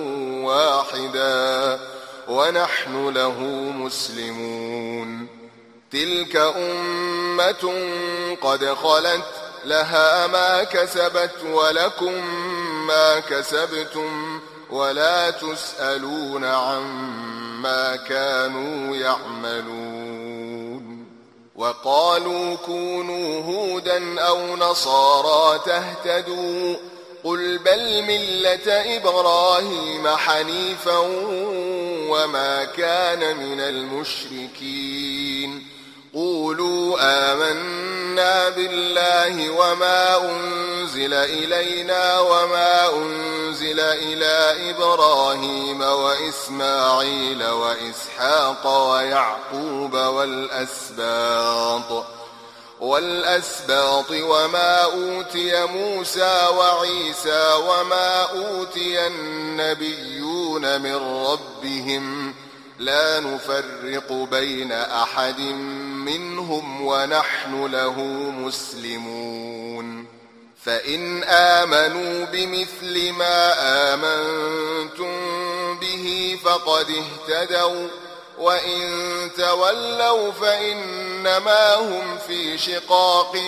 A: واحدا ونحن له مسلمون تلك أمة قد خلت لها ما كسبت ولكم ما كسبتم ولا تسألون عما كانوا يعملون وقالوا كونوا هودا أو نصارى تهتدوا قل بل ملة إبراهيم حنيفا وما كان من المشركين قولوا آمنا بالله وما أنزل إلينا وما أنزل إلى إبراهيم وإسماعيل وإسحاق ويعقوب والأسباط والأسباط وما أوتي موسى وعيسى وما أوتي النبيون من ربهم لا نفرق بين أحد منهم ونحن له مسلمون فإن آمنوا بمثل ما آمنتم به فقد اهتدوا وإن تولوا فإنما هم في شقاق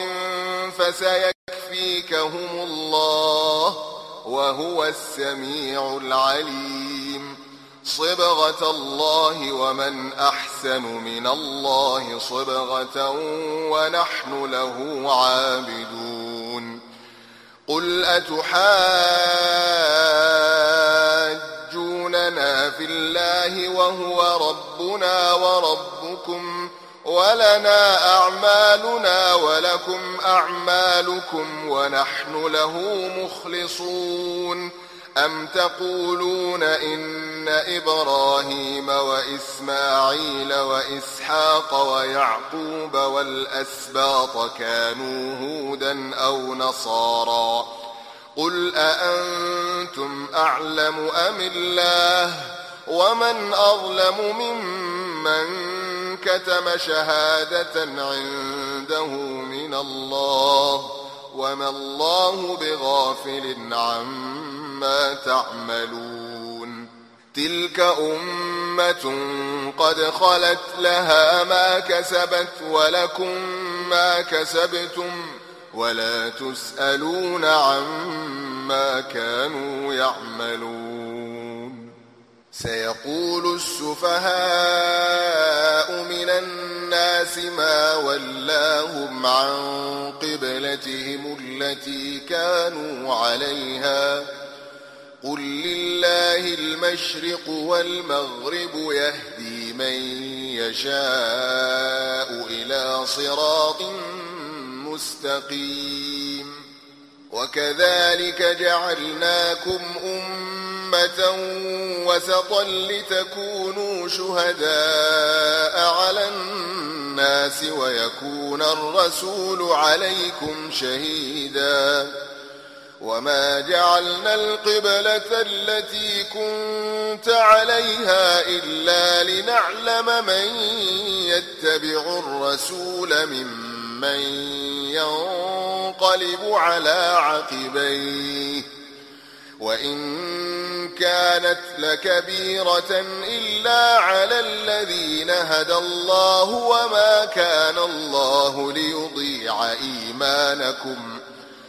A: فسيكفيكهم الله وهو السميع العليم صبغة الله ومن أحسن من الله صبغة ونحن له عابدون قل أتحاجوننا في الله وهو ربنا وربكم ولنا أعمالنا ولكم أعمالكم ونحن له مخلصون أم تقولون إن إبراهيم وإسماعيل وإسحاق ويعقوب والأسباط كانوا هودا أو نصارى قل أأنتم أعلم أم الله ومن أظلم ممن كتم شهادة عنده من الله وما الله بغافل عما تعملون تلك أمة قد خلت لها ما كسبت ولكم ما كسبتم ولا تسألون عما كانوا يعملون سيقول السفهاء من الناس ما ولاهم عن قبلتهم التي كانوا عليها قل لله المشرق والمغرب يهدي من يشاء إلى صراط مستقيم وكذلك جعلناكم أمة وسطا لتكونوا شهداء على الناس ويكون الرسول عليكم شهيدا وما جعلنا القبلة التي كنت عليها إلا لنعلم من يتبع الرسول ممن ينقلب على عقبيه وإن كانت لكبيرة إلا على الذين هدى الله وما كان الله ليضيع إيمانكم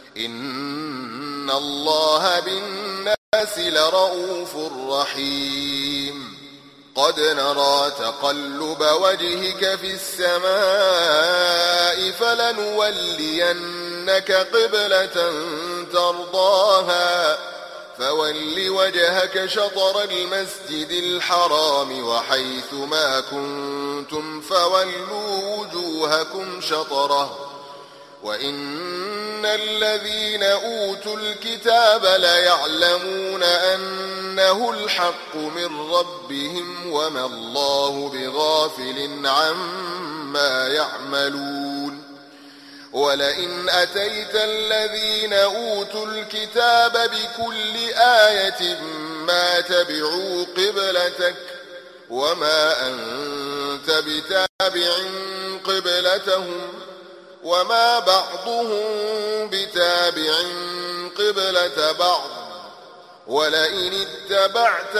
A: إن الله بالناس لرؤوف رحيم قد نرى تقلب وجهك في السماء فلنولينك قبلة ترضاها فول وجهك شطر المسجد الحرام وحيث ما كنتم فولوا وجوهكم شطره وإن الذين أوتوا الكتاب ليعلمون أنه الحق من ربهم وما الله بغافل عما يعملون ولئن أتيت الذين أوتوا الكتاب بكل آية ما تبعوا قبلتك وما أنت بتابع قبلتهم وما بعضهم بتابع قبلة بعض ولئن اتبعت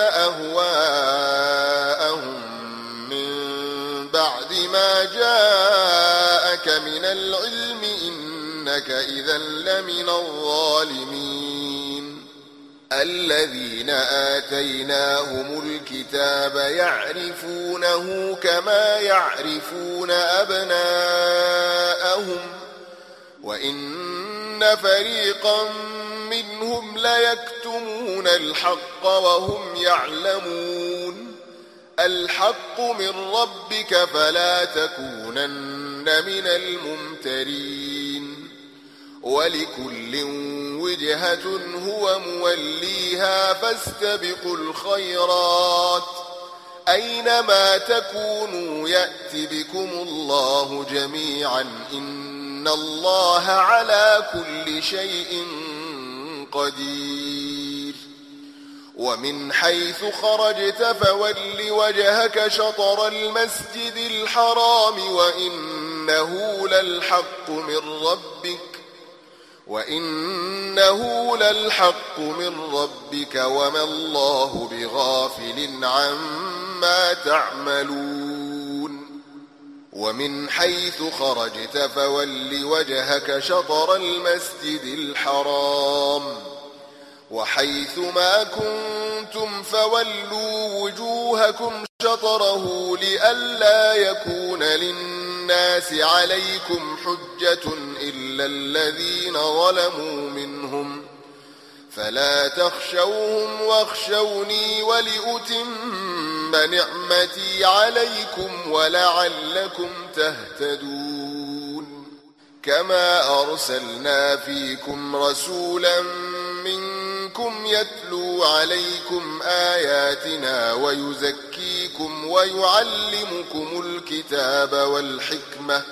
A: أهواءهم من بعد ما جاءك من العلم إنك إذا لمن الظالمين الذين آتيناهم الكتاب يعرفونه كما يعرفون أبناءهم وإن فريقا منهم ليكتمون الحق وهم يعلمون الحق من ربك فلا تكونن من الممترين ولكل وجهة هو موليها فاستبقوا الخيرات أينما تكونوا يأت بكم الله جميعا إن الله على كل شيء قدير ومن حيث خرجت فول وجهك شطر المسجد الحرام وإنه للحق من ربك وإنه للحق من ربك وما الله بغافل عما تعملون ومن حيث خرجت فول وجهك شطر المسجد الحرام وحيث ما كنتم فولوا وجوهكم شطره لئلا يكون للناس عليكم حجة إلا الذين ظلموا منهم فلا تخشوهم واخشوني ولأتم نعمتي عليكم ولعلكم تهتدون كما أرسلنا فيكم رسولا منكم يتلو عليكم آياتنا ويزكيكم ويعلمكم الكتاب والحكمة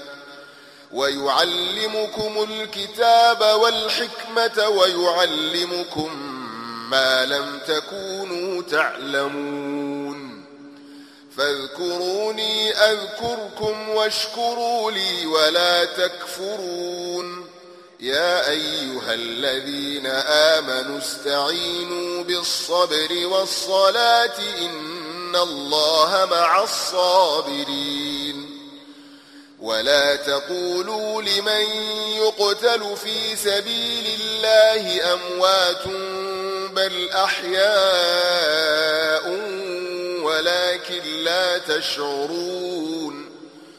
A: ويعلمكم الكتاب والحكمة ويعلمكم ما لم تكونوا تعلمون فاذكروني أذكركم واشكروا لي ولا تكفرون يا أيها الذين آمنوا استعينوا بالصبر والصلاة إن الله مع الصابرين ولا تقولوا لمن يقتل في سبيل الله أموات بل أحياء ولكن لا تشعرون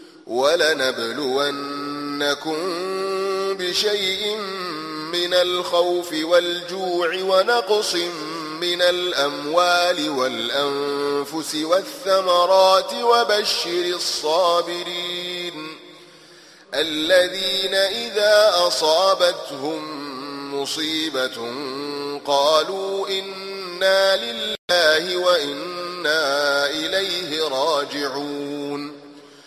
A: ولنبلونكم بشيء من الخوف والجوع ونقص من الأموال والأنفس والثمرات وبشر الصابرين الذين إذا أصابتهم مصيبة قالوا إنا لله وإنا إليه راجعون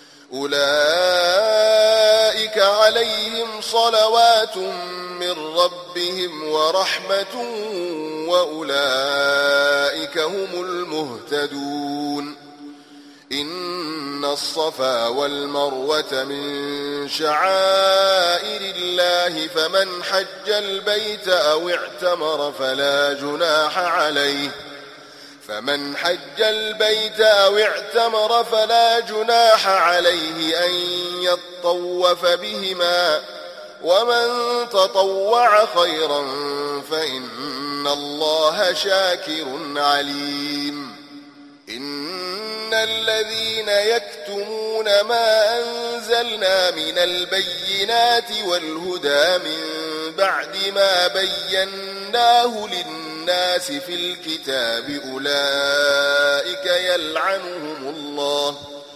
A: أولئك عليهم صلوات من ربهم ورحمة وأولئك هم المهتدون إن الصفا والمروة من شعائر الله فمن حج البيت أو اعتمر فلا جناح عليه فمن حج البيت أو اعتمر فلا جناح عليه أن يطوف بهما ومن تطوع خيرا فإن الله شاكر عليم إن الذين يكتمون ما أنزلنا من البينات والهدى من بعد ما بيناه للناس في الكتاب أولئك يلعنهم الله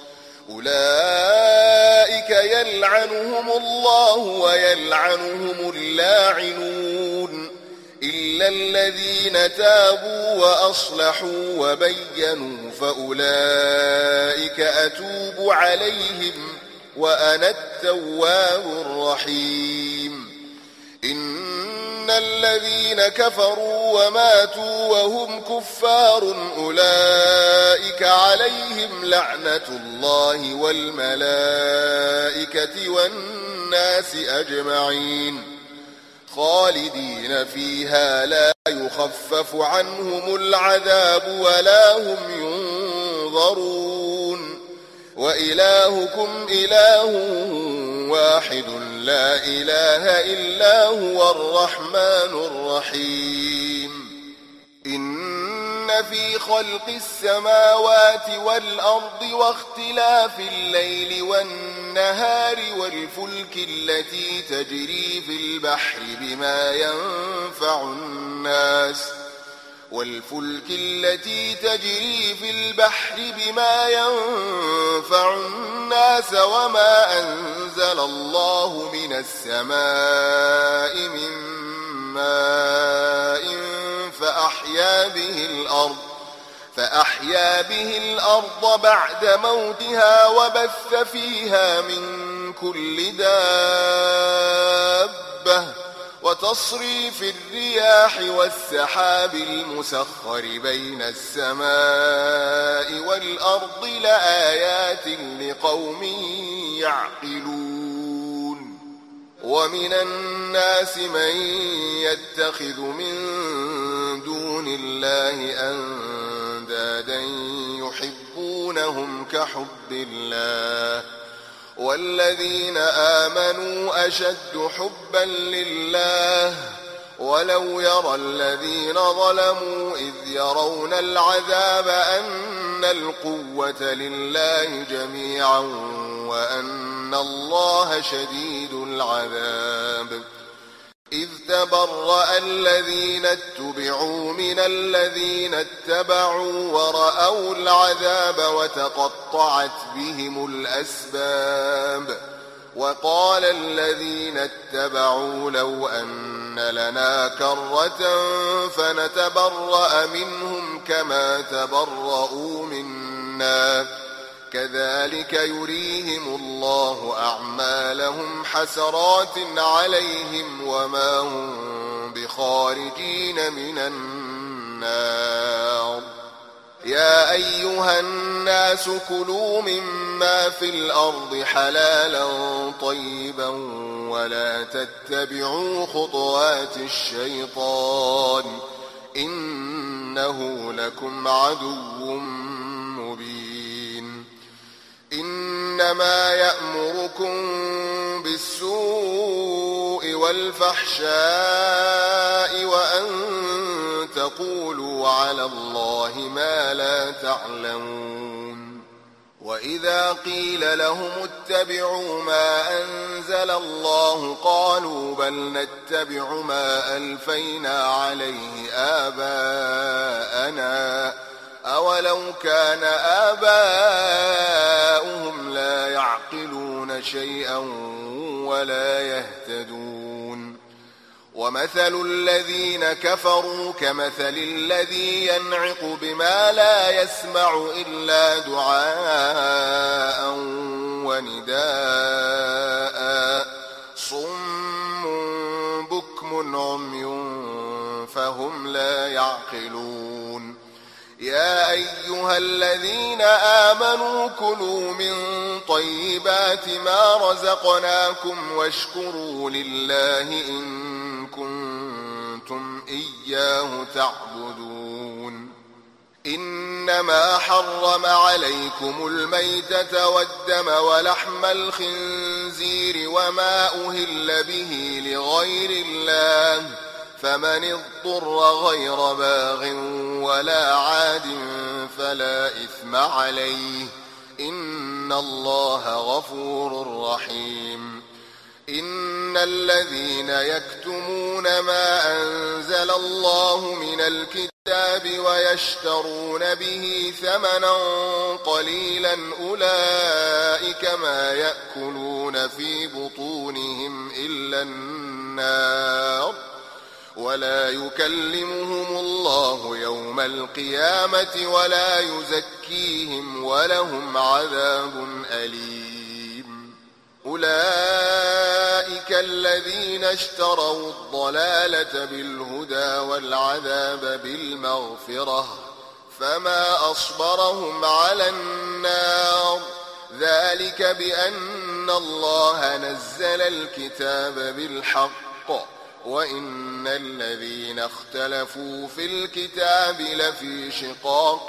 A: أولئك يلعنهم الله ويلعنهم اللاعنون إلا الذين تابوا وأصلحوا وبينوا فأولئك أتوب عليهم وأنا التواب الرحيم إن الذين كفروا وماتوا وهم كفار أولئك عليهم لعنة الله والملائكة والناس أجمعين خالدين فيها لا يخفف عنهم العذاب ولا هم ينظرون وإلهكم إله واحد لا إله إلا هو الرحمن الرحيم إن في خلق السماوات والأرض واختلاف الليل والنهار والفلك التي تجري في البحر بما ينفع الناس والفلك التي تجري في البحر بما ينفع الناس وما أنزل الله من السماء من ماء فأحيا به الأرض فأحيا به الأرض بعد موتها وبث فيها من كل دابة وتصريف الرياح والسحاب المسخر بين السماء والأرض لآيات لقوم يعقلون ومن الناس من يتخذ من دون الله أندادا يحبونهم كحب الله والذين آمنوا أشد حبا لله ولو يرى الذين ظلموا إذ يرون العذاب أن القوة لله جميعا وأن الله شديد العذاب إذ تبرأ الذين اتبعوا من الذين اتبعوا ورأوا العذاب وتقطعت بهم الأسباب وقال الذين اتبعوا لو أن لنا كرة فنتبرأ منهم كما تبرؤوا منا كذلك يريهم الله أعمالهم حسرات عليهم وما هم بخارجين من النار يا أيها الناس كلوا مما في الأرض حلالا طيبا ولا تتبعوا خطوات الشيطان إنه لكم عدو مبين إنما يأمركم بالسوء والفحشاء وأن تقولوا على الله ما لا تعلمون وإذا قيل لهم اتبعوا ما أنزل الله قالوا بل نتبع ما ألفينا عليه آباءنا أولو كان آباؤهم لا يعقلون شيئا ولا يهتدون ومثل الذين كفروا كمثل الذي ينعق بما لا يسمع إلا دعاء ونداء صم بكم عمي فهم لا يعقلون يا أيها الذين آمنوا كلوا من طيبات ما رزقناكم واشكروا لله إن كنتم إياه تعبدون إنما حرم عليكم الميتة والدم ولحم الخنزير وما أهل به لغير الله فمن اضطر غير باغ ولا عاد فلا إثم عليه إن الله غفور رحيم إن الذين يكتمون ما أنزل الله من الكتاب ويشترون به ثمنا قليلا أولئك ما يأكلون في بطونهم إلا النار ولا يكلمهم الله يوم القيامة ولا يزكيهم ولهم عذاب أليم أولئك الذين اشتروا الضلالة بالهدى والعذاب بالمغفرة فما أصبرهم على النار ذلك بأن الله نزل الكتاب بالحق وإن الذين اختلفوا في الكتاب لفي شقاق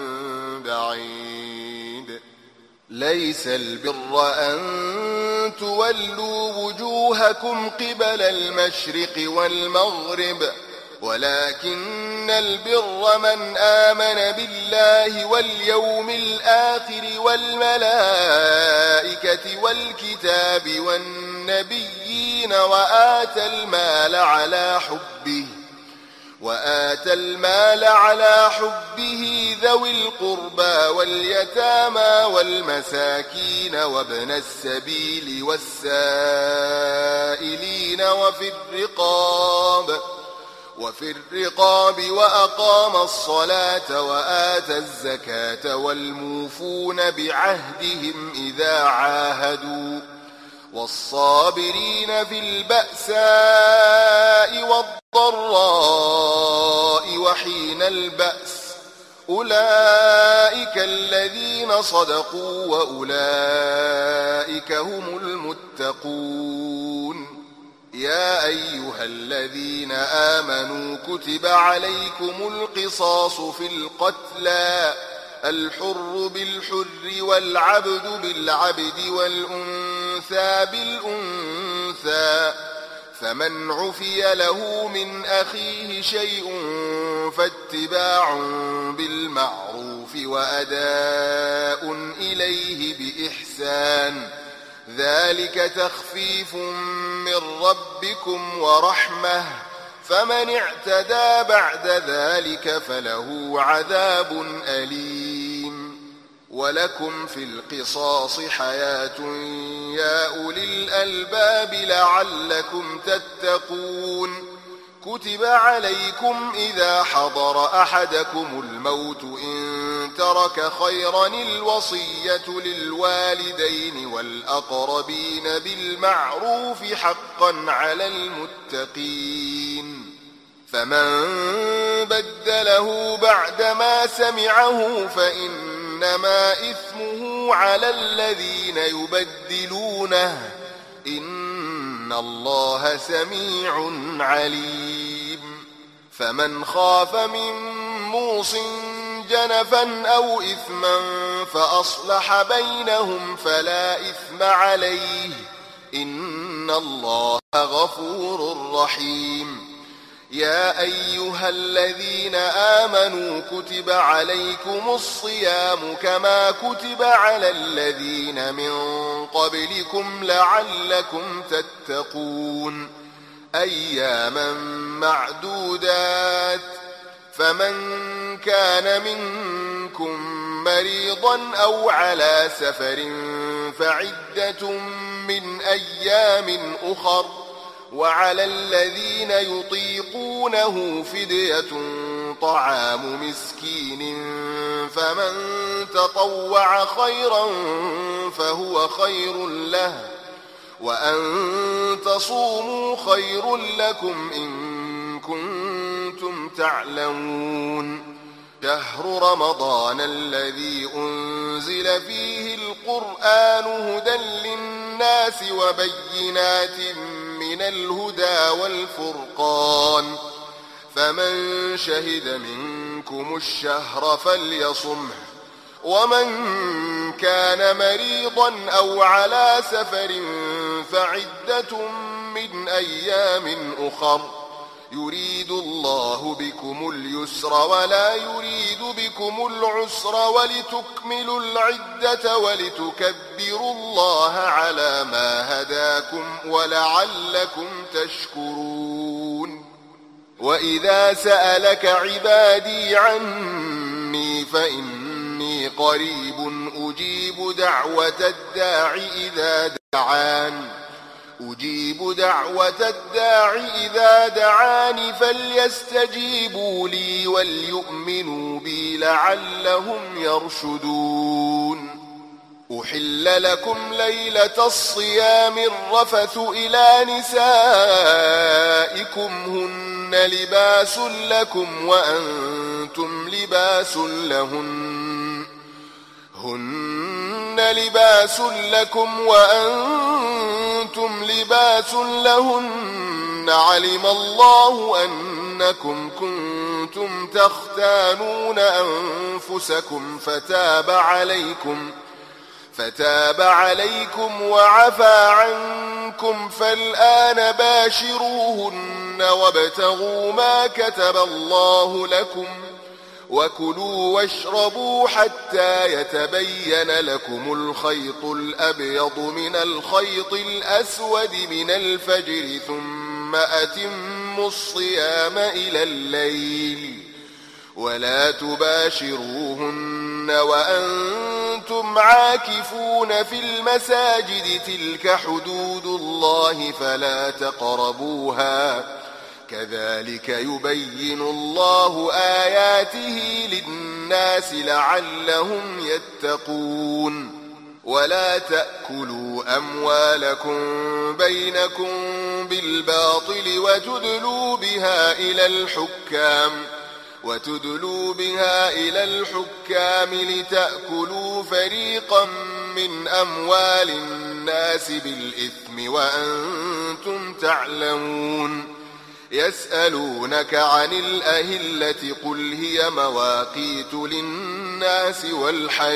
A: بعيد ليس البر أن تولوا وجوهكم قبل المشرق والمغرب ولكن البر من آمن بالله واليوم الآخر والملائكة والكتاب والنبيين وآتى المال على حبه وآتى المال على حبه ذوي القربى واليتامى والمساكين وابن السبيل والسائلين وفي الرقاب وفي الرقاب وأقام الصلاة وآتى الزكاة والموفون بعهدهم إذا عاهدوا والصابرين في البأساء والضراء وحين البأس أولئك الذين صدقوا وأولئك هم المتقون يا أيها الذين آمنوا كتب عليكم القصاص في القتلى الحر بالحر والعبد بالعبد والأنثى بالأنثى فمن عفي له من أخيه شيء فاتباع بالمعروف وأداء إليه بإحسان ذلك تخفيف من ربكم ورحمة فمن اعتدى بعد ذلك فله عذاب أليم ولكم في القصاص حياة يا أولي الألباب لعلكم تتقون كتب عليكم إذا حضر أحدكم الموت إن ترك خيرا الوصية للوالدين والأقربين بالمعروف حقا على المتقين فمن بدله بعدما سمعه فإنما إثمه على الذين يبدلونه إن الله سميع عليم فمن خاف من موص جنفا أو إثما فأصلح بينهم فلا إثم عليه إن الله غفور رحيم يا أيها الذين آمنوا كتب عليكم الصيام كما كتب على الذين من قبلكم لعلكم تتقون أياما معدودات فمن كان منكم مريضا أو على سفر فعدة من أيام أخر وعلى الذين يطيقونه فدية طعام مسكين فمن تطوع خيرا فهو خير له وأن تصوموا خير لكم إن كنتم تعلمون شهر رمضان الذي أنزل فيه القرآن هدى للناس وبينات من الهدى والفرقان فمن شهد منكم الشهر فليصمه ومن كان مريضا أو على سفر فعدة من أيام أخر يريد الله بكم اليسر ولا يريد بكم العسر ولتكملوا العدة ولتكبروا الله على ما هداكم ولعلكم تشكرون وإذا سألك عبادي عني فإني قريب أجيب دعوة الداع إذا دعان أجيب دعوة الداع إذا دعاني فليستجيبوا لي وليؤمنوا بي لعلهم يرشدون أحل لكم ليلة الصيام الرفث إلى نسائكم هن لباس لكم وأنتم لباس لهن هن لباس لكم وأنتم لباس لهن علم الله أنكم كنتم تختانون أنفسكم فتاب عليكم فتاب عليكم وعفى عنكم فالآن باشروهن وابتغوا ما كتب الله لكم وكلوا واشربوا حتى يتبين لكم الخيط الأبيض من الخيط الأسود من الفجر ثم أتموا الصيام إلى الليل ولا تباشروهن وأنتم عاكفون في المساجد تلك حدود الله فلا تقربوها كذلك يبين الله آياته للناس لعلهم يتقون ولا تأكلوا أموالكم بينكم بالباطل وتدلوا بها إلى الحكام وتدلوا بها إلى الحكام لتأكلوا فريقا من أموال الناس بالإثم وأنتم تعلمون يسألونك عن الأهلة قل هي مواقيت للناس والحج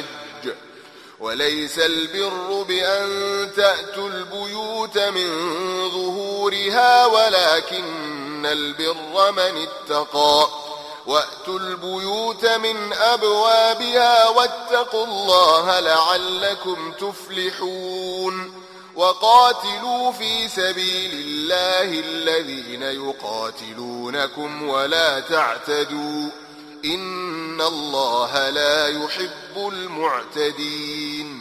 A: وليس البر بأن تأتوا البيوت من ظهورها ولكن البر من اتقى وأتوا البيوت من أبوابها واتقوا الله لعلكم تفلحون وقاتلوا في سبيل الله الذين يقاتلونكم ولا تعتدوا إن الله لا يحب المعتدين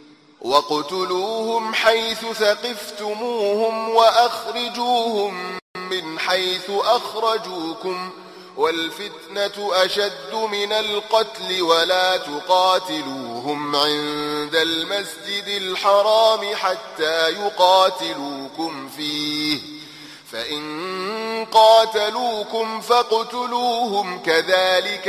A: واقتلوهم حيث ثقفتموهم وأخرجوهم من حيث أخرجوكم والفتنة أشد من القتل ولا تقاتلوهم عند المسجد الحرام حتى يقاتلوكم فيه فإن قاتلوكم فاقتلوهم كذلك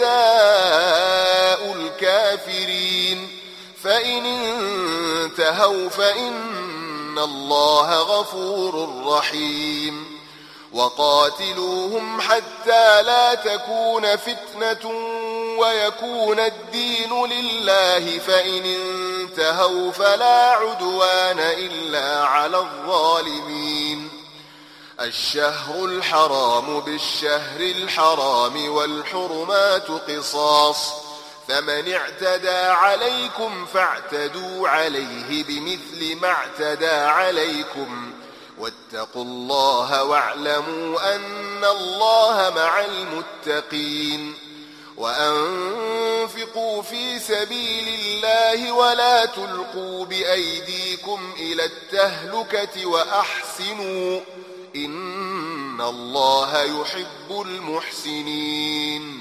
A: جزاء الكافرين فإن انتهوا فإن الله غفور رحيم وقاتلوهم حتى لا تكون فتنة ويكون الدين لله فإن انتهوا فلا عدوان إلا على الظالمين الشهر الحرام بالشهر الحرام والحرمات قصاص فمن اعتدى عليكم فاعتدوا عليه بمثل ما اعتدى عليكم واتقوا الله واعلموا أن الله مع المتقين وأنفقوا في سبيل الله ولا تلقوا بأيديكم إلى التهلكة وأحسنوا إن الله يحب المحسنين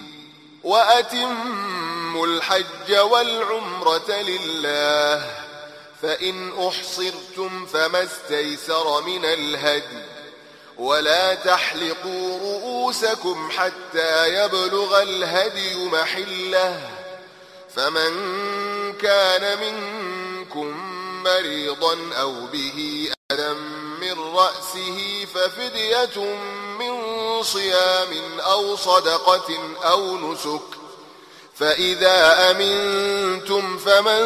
A: وأتموا الحج والعمرة لله فإن أحصرتم فما استيسر من الهدي ولا تحلقوا رؤوسكم حتى يبلغ الهدي محله فمن كان منكم مريضا أو به أذى من رأسه ففدية من صيام أو صدقة أو نسك فإذا أمنتم فمن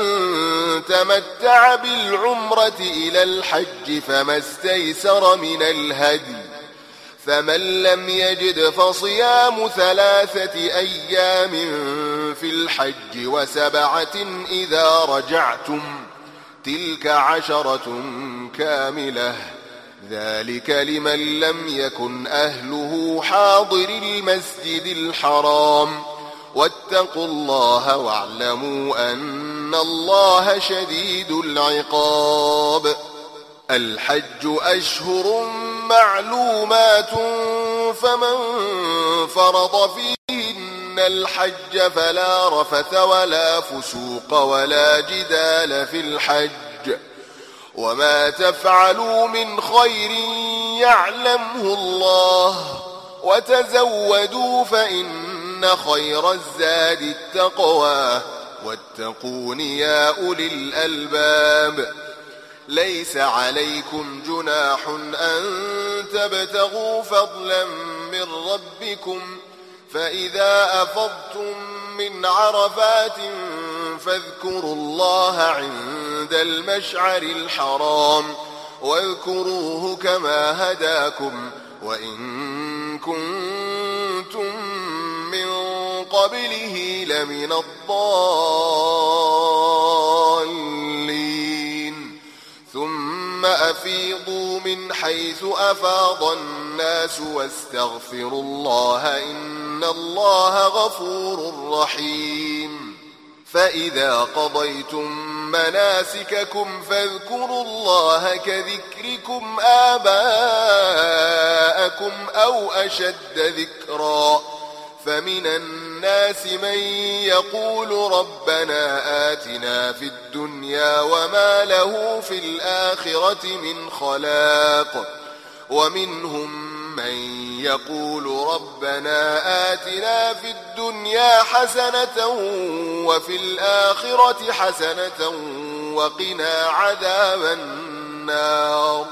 A: تمتع بالعمرة إلى الحج فما استيسر من الهدي فمن لم يجد فصيام ثلاثة أيام في الحج وسبعة إذا رجعتم تلك عشرة كاملة ذلك لمن لم يكن أهله حاضر المسجد الحرام واتقوا الله واعلموا أن الله شديد العقاب الحج أشهر معلومات فمن فرض فيهن الحج فلا رفث ولا فسوق ولا جدال في الحج وما تفعلوا من خير يعلمه الله وتزودوا فإن خير الزاد التقوى واتقون يا أولي الألباب ليس عليكم جناح أن تبتغوا فضلا من ربكم فإذا أفضتم من عرفات فاذكروا الله عند المشعر الحرام واذكروه كما هداكم وإن كنتم من قبله لمن الضالين ثم أفيضوا من حيث أفاض الناس واستغفروا الله إن الله غفور رحيم فإذا قضيتم مناسككم فاذكروا الله كذكركم آباءكم أو أشد ذكرا فمن الناس من يقول ربنا آتنا في الدنيا وما له في الآخرة من خلاق ومنهم من يقول ربنا آتنا في الدنيا حسنة وفي الآخرة حسنة وقنا عذاب النار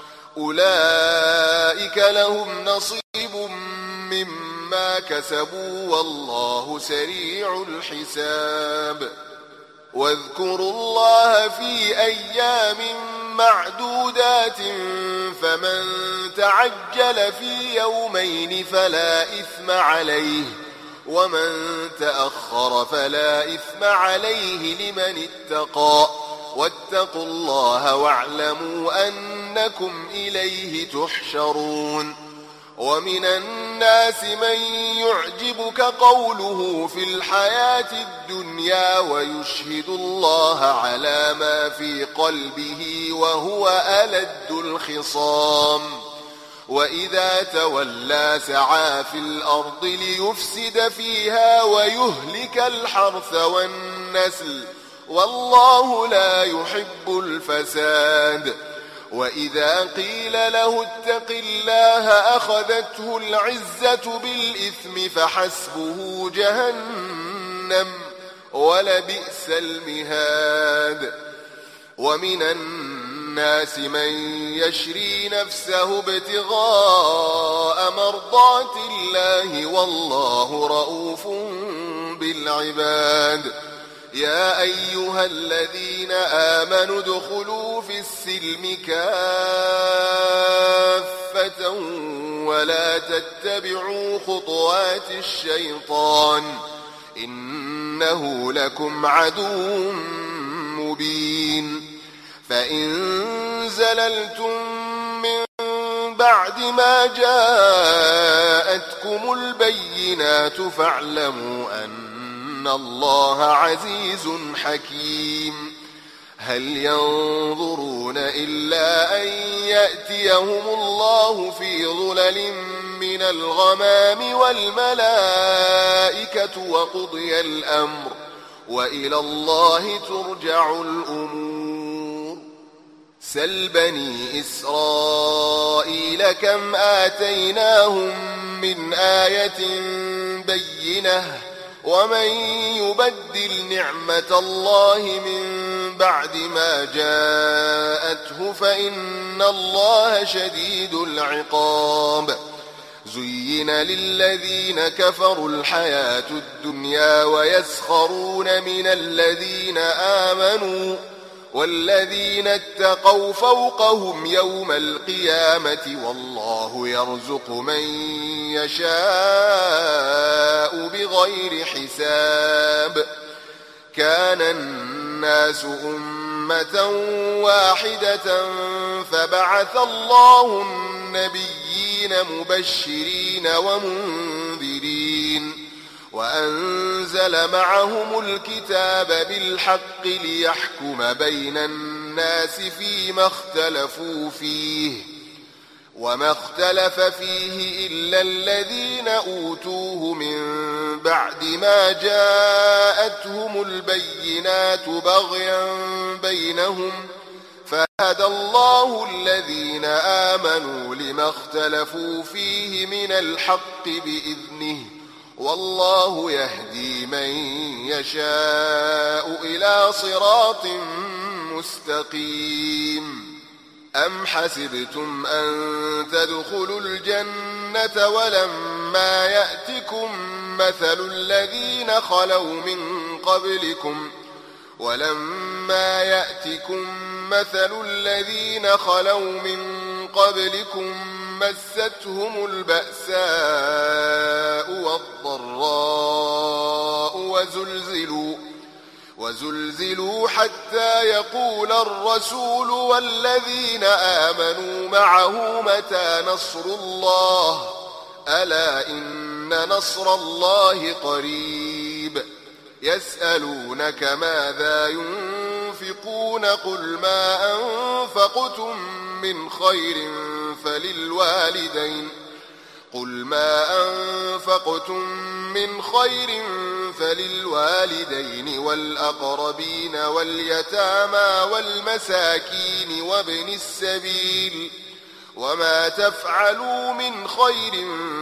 A: أولئك لهم نصيب مما كسبوا والله سريع الحساب واذكروا الله في أيام معدودات فمن تعجل في يومين فلا إثم عليه ومن تأخر فلا إثم عليه لمن اتقى واتقوا الله واعلموا أنكم إليه تحشرون ومن الناس من يعجبك قوله في الحياة الدنيا ويشهد الله على ما في قلبه وهو ألد الخصام وإذا تولى سعى في الأرض ليفسد فيها ويهلك الحرث والنسل والله لا يحب الفساد وإذا قيل له اتق الله أخذته العزة بالإثم فحسبه جهنم ولبئس المهاد ومن الناس من يشري نفسه ابتغاء مرضات الله والله رؤوف بالعباد يا أيها الذين آمنوا ادخلوا في السلم كافة ولا تتبعوا خطوات الشيطان إنه لكم عدو مبين فإن زللتم من بعد ما جاءتكم البينات فاعلموا أن إن الله عزيز حكيم هل ينظرون إلا أن يأتيهم الله في ظلل من الغمام والملائكة وقضي الأمر وإلى الله ترجع الأمور. سل بني إسرائيل كم آتيناهم من آية بينة ومن يبدل نعمة الله من بعد ما جاءته فإن الله شديد العقاب. زين للذين كفروا الحياة الدنيا ويسخرون من الذين آمنوا والذين اتقوا فوقهم يوم القيامة والله يرزق من يشاء بغير حساب. كان الناس أمة واحدة فبعث الله النبيين مبشرين ومنذرين وأنزل معهم الكتاب بالحق ليحكم بين الناس فيما اختلفوا فيه وما اختلف فيه إلا الذين أوتوه من بعد ما جاءتهم البينات بغيا بينهم فهدى الله الذين آمنوا لما اختلفوا فيه من الحق بإذنه والله يهدي من يشاء إلى صراط مستقيم. أم حسبتم أن تدخلوا الجنة ولما يأتكم مثل الذين خلوا من قبلكم ولما يأتكم مثل الذين خلوا من قبلكم مستهم البأساء والضراء وزلزلوا وزلزلوا حتى يقول الرسول والذين آمنوا معه متى نصر الله ألا إن نصر الله قريب. يسألونك ماذا ينفقون قل ما أنفقتم من خير فللوالدين قل ما أنفقتم من خير فللوالدين والأقربين واليتامى والمساكين وابن السبيل وما تفعلوا من خير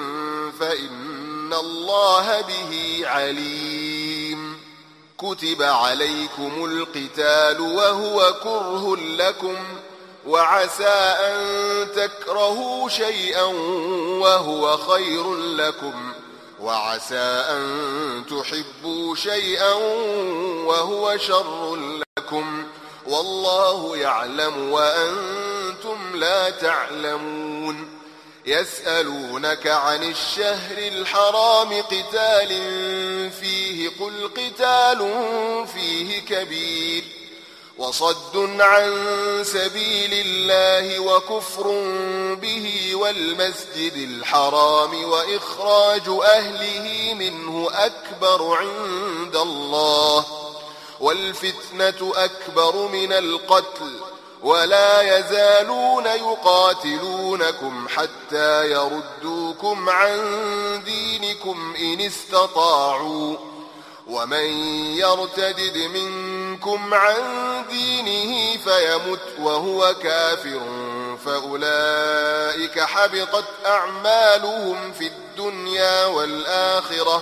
A: فإن الله به عليم. كتب عليكم القتال وهو كره لكم وعسى أن تكرهوا شيئا وهو خير لكم وعسى أن تحبوا شيئا وهو شر لكم والله يعلم وأنتم لا تعلمون. يسألونك عن الشهر الحرام قتال فيه قل قتال فيه كبير وصد عن سبيل الله وكفر به والمسجد الحرام وإخراج أهله منه أكبر عند الله والفتنة أكبر من القتل ولا يزالون يقاتلونكم حتى يردوكم عن دينكم إن استطاعوا ومن يرتدد منكم عن دينه فيمت وهو كافر فأولئك حبطت أعمالهم في الدنيا والآخرة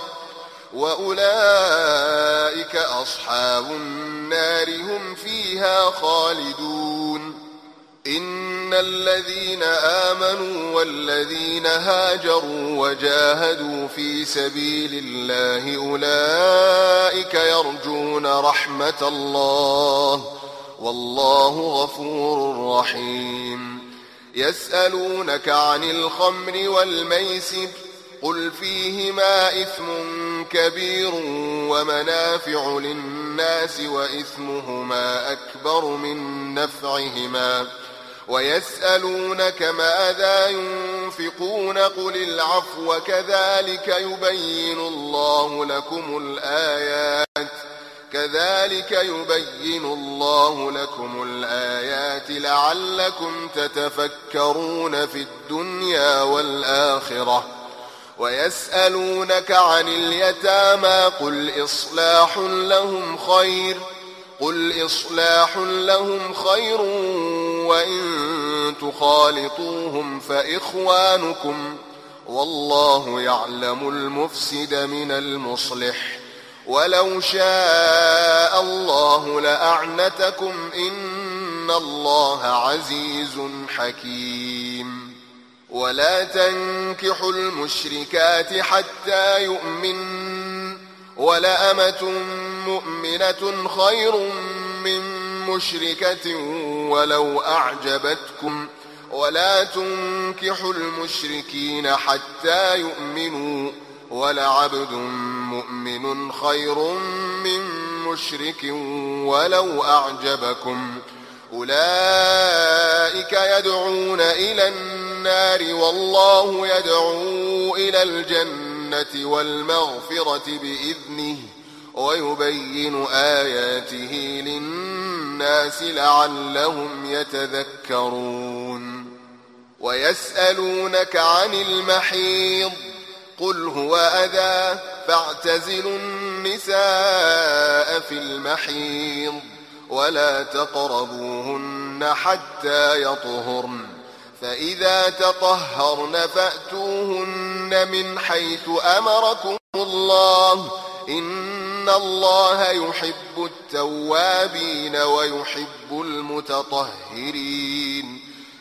A: وأولئك أصحاب النار هم فيها خالدون. إن الذين آمنوا والذين هاجروا وجاهدوا في سبيل الله أولئك يرجون رحمة الله والله غفور رحيم. يسألونك عن الخمر والميسر قل فيهما إثم كبير ومنافع للناس وإثمهما أكبر من نفعهما ويسألونك ماذا ينفقون قل العفو كذلك يبين الله لكم الآيات كذلك يبين الله لكم الآيات لعلكم تتفكرون في الدنيا والآخرة. ويسألونك عن اليتامى قل إصلاح لهم خير قل إصلاح لهم خير وإن تخالطوهم فإخوانكم والله يعلم المفسد من المصلح ولو شاء الله لأعنتكم إن الله عزيز حكيم. ولا تنكحوا المشركات حتى يؤمن ولأمة مؤمنة خير من مشركة ولو أعجبتكم ولا تنكحوا المشركين حتى يؤمنوا ولعبد مؤمن خير من مشرك ولو أعجبكم أولئك يدعون إلى النار والله يدعو إلى الجنة والمغفرة بإذنه ويبين آياته للناس لعلهم يتذكرون. ويسألونك عن المحيض قل هو أذى فاعتزلوا النساء في المحيض ولا تقربوهن حتى يطهرن فإذا تطهرن فأتوهن من حيث أمركم الله إن الله يحب التوابين ويحب المتطهرين.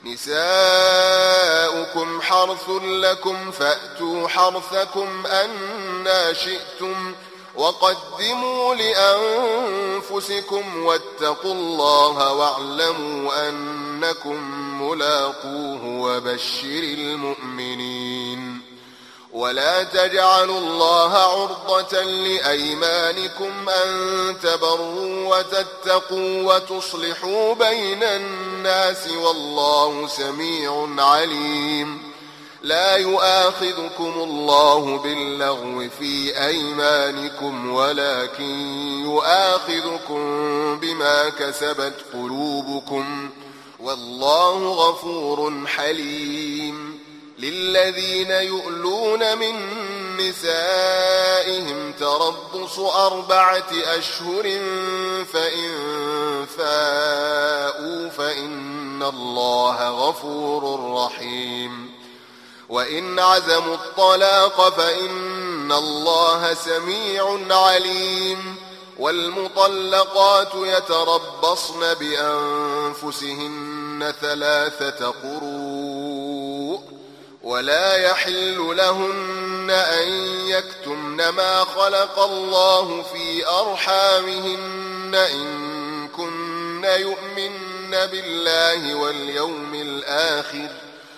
A: نساؤكم حرث لكم فأتوا حرثكم أنى شئتم وقدموا لأنفسكم واتقوا الله واعلموا أنكم ملاقوه وبشر المؤمنين. ولا تجعلوا الله عرضة لأيمانكم أن تبروا وتتقوا وتصلحوا بين الناس والله سميع عليم. لا يؤاخذكم الله باللغو في أيمانكم ولكن يؤاخذكم بما كسبت قلوبكم والله غفور حليم. للذين يؤلون من نسائهم تربص أربعة أشهر فإن فاءوا فإن الله غفور رحيم. وإن عزموا الطلاق فإن الله سميع عليم. والمطلقات يتربصن بأنفسهن ثلاثة قروء ولا يحل لهن أن يكتمن ما خلق الله في أرحامهن إن كن يؤمن بالله واليوم الآخر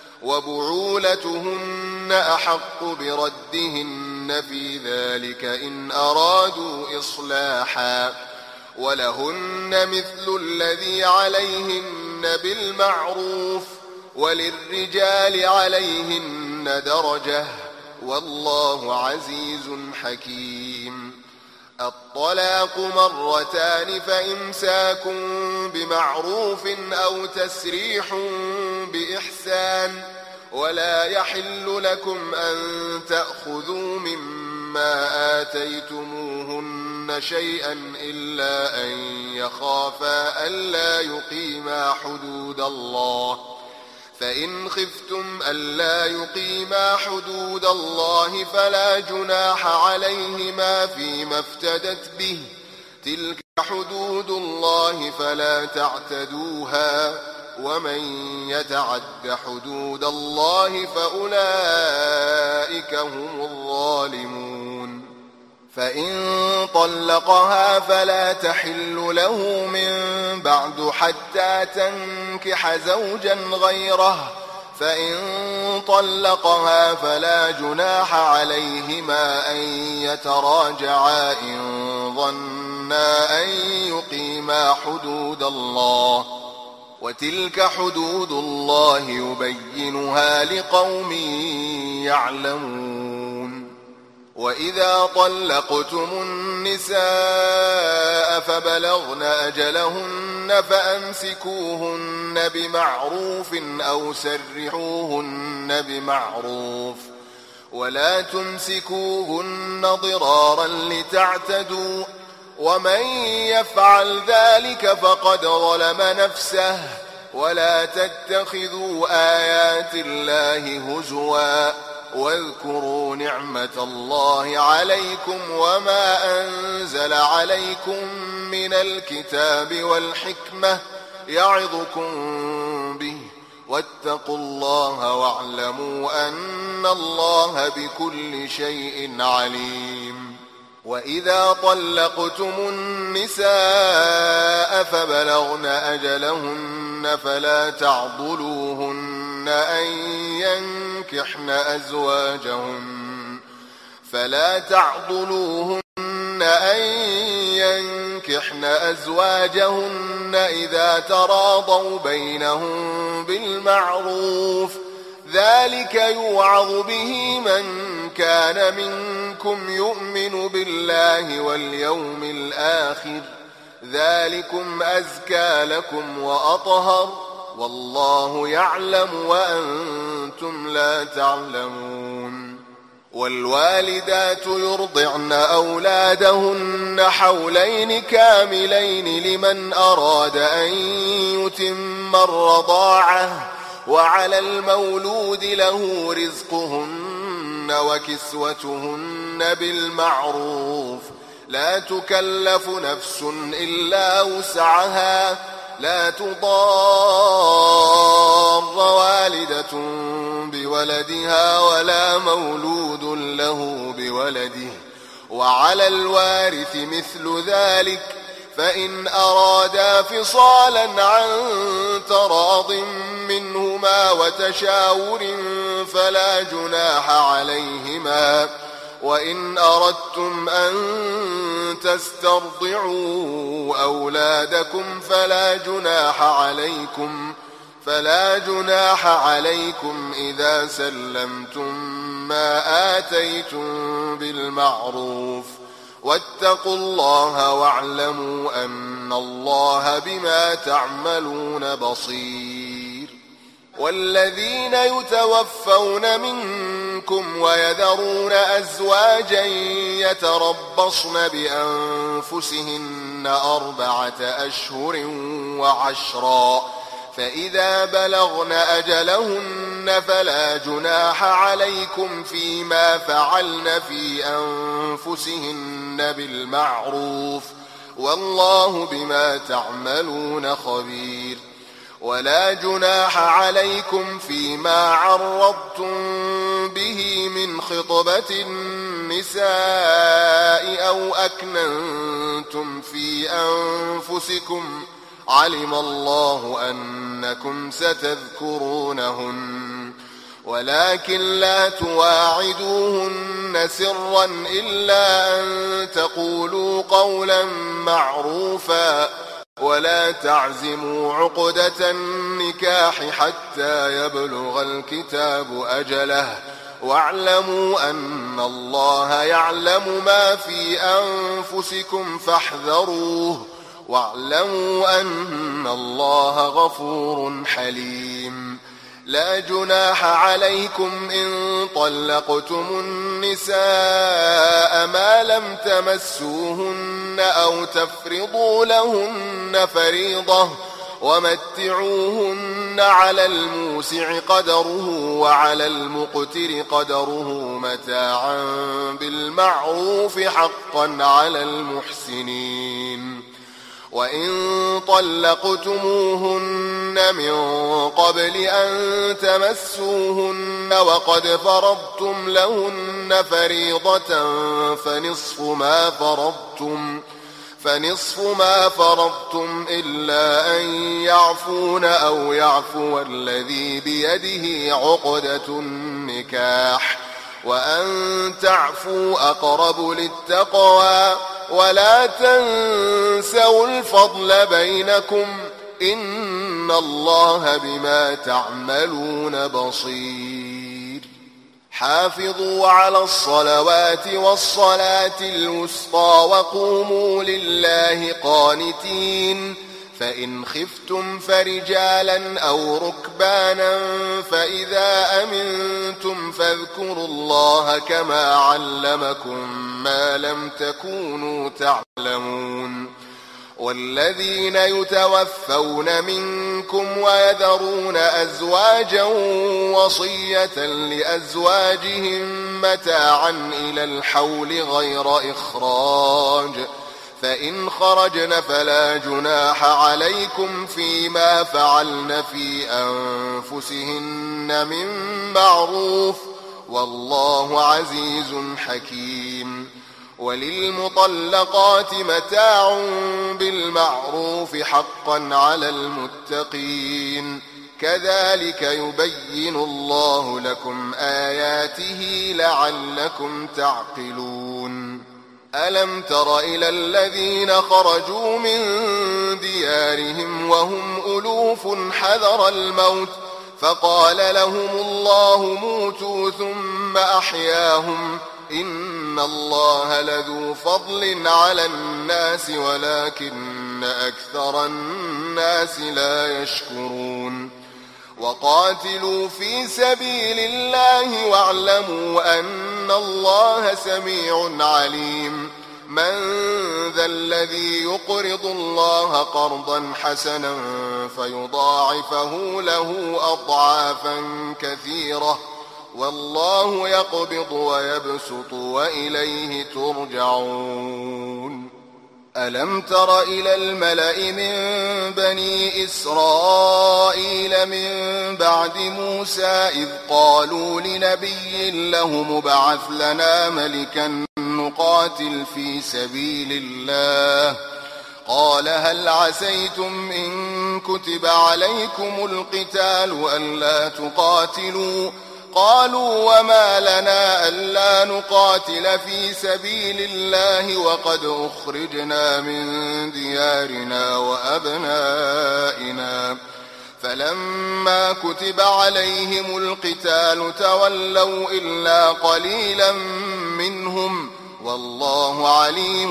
A: وبعولتهن أحق بردهن في ذلك إن أرادوا إصلاحا ولهن مثل الذي عليهن بالمعروف وللرجال عليهن درجة والله عزيز حكيم. الطلاق مرتان فإمساك بمعروف أو تسريح بإحسان ولا يحل لكم أن تأخذوا مما آتيتموهن شيئا إلا أن يخافا ألا يقيما حدود الله فإن خفتم ألا يقيما حدود الله فلا جناح عليهما فيما افتدت به تلك حدود الله فلا تعتدوها ومن يتعد حدود الله فأولئك هم الظالمون. فإن طلقها فلا تحل له من بعد حتى تنكح زوجا غيره فإن طلقها فلا جناح عليهما أن يتراجعا إن ظنا أن يقيما حدود الله وتلك حدود الله يبينها لقوم يعلمون. وإذا طلقتم النساء فبلغن أجلهن فأمسكوهن بمعروف أو سرحوهن بمعروف ولا تمسكوهن ضرارا لتعتدوا ومن يفعل ذلك فقد ظلم نفسه ولا تتخذوا آيات الله هزوا واذكروا نعمة الله عليكم وما أنزل عليكم من الكتاب والحكمة يعظكم به واتقوا الله واعلموا أن الله بكل شيء عليم. وإذا طلقتم النساء فبلغن أجلهن فلا تعضلوهن أن ينكحن أزواجهن فلا تعضلوهن أن ينكحن أزواجهن إذا تراضوا بينهم بالمعروف ذلك يوعظ به من كان منكم يؤمن بالله واليوم الآخر ذلكم أزكى لكم وأطهر والله يعلم وأنتم لا تعلمون. والوالدات يرضعن أولادهن حولين كاملين لمن أراد أن يتم الرضاعة وعلى المولود له رزقهن وكسوتهن بالمعروف لا تكلف نفس إلا وسعها لا تضار والدة بولدها ولا مولود له بولده وعلى الوارث مثل ذلك فإن أرادا فصالا عن تراض منهما وتشاور فلا جناح عليهما وإن أردتم أن تسترضعوا أولادكم فلا جناح عليكم فلا جناح عليكم إذا سلمتم ما آتيتم بالمعروف واتقوا الله واعلموا أن الله بما تعملون بصير. والذين يتوفون منكم ويذرون أزواجا يتربصن بأنفسهن أربعة أشهر وعشرا فإذا بلغن أجلهن فلا جناح عليكم فيما فعلن في أنفسهن بالمعروف والله بما تعملون خبير. ولا جناح عليكم فيما عرضتم به من خطبة النساء أو أكننتم في أنفسكم علم الله أنكم ستذكرونهن ولكن لا تواعدوهن سرا إلا أن تقولوا قولا معروفا ولا تعزموا عقدة النكاح حتى يبلغ الكتاب أجله واعلموا أن الله يعلم ما في أنفسكم فاحذروه واعلموا أن الله غفور حليم. لا جناح عليكم إن طلقتم النساء ما لم تمسوهن أو تفرضوا لهن فريضة ومتعوهن على الموسع قدره وعلى المقتر قدره متاعا بالمعروف حقا على المحسنين. وإن طلقتموهن من قبل أن تمسوهن وقد فرضتم لهن فريضة فنصف ما فرضتم فنصف ما فرضتم إلا أن يعفون أو يعفو الذي بيده عقدة النكاح وأن تعفوا أقرب للتقوى ولا تنسوا الفضل بينكم إن الله بما تعملون بصير. حافظوا على الصلوات والصلاة الوسطى وقوموا لله قانتين فإن خفتم فرجالا أو ركبانا فإذا أمنتم فاذكروا الله كما علمكم ما لم تكونوا تعلمون والذين يتوفون منكم ويذرون أزواجا وصية لأزواجهم متاعا إلى الحول غير إخراج فإن خرجن فلا جناح عليكم فيما فعلن في أنفسهن من معروف والله عزيز حكيم وللمطلقات متاع بالمعروف حقا على المتقين كذلك يبين الله لكم آياته لعلكم تعقلون ألم تر إلى الذين خرجوا من ديارهم وهم ألوف حذر الموت فقال لهم الله موتوا ثم أحياهم إن الله لذو فضل على الناس ولكن أكثر الناس لا يشكرون وقاتلوا في سبيل الله واعلموا أن الله سميع عليم من ذا الذي يقرض الله قرضا حسنا فيضاعفه له أضعافا كثيرة والله يقبض ويبسط وإليه ترجعون ألم تر إلى الملأ من بني إسرائيل من بعد موسى إذ قالوا لنبي له مبعث لنا ملكا نقاتل في سبيل الله قال هل عسيتم إن كتب عليكم القتال ألا تقاتلوا قالوا وما لنا ألا نقاتل في سبيل الله وقد أخرجنا من ديارنا وأبنائنا فلما كتب عليهم القتال تولوا إلا قليلا منهم والله عليم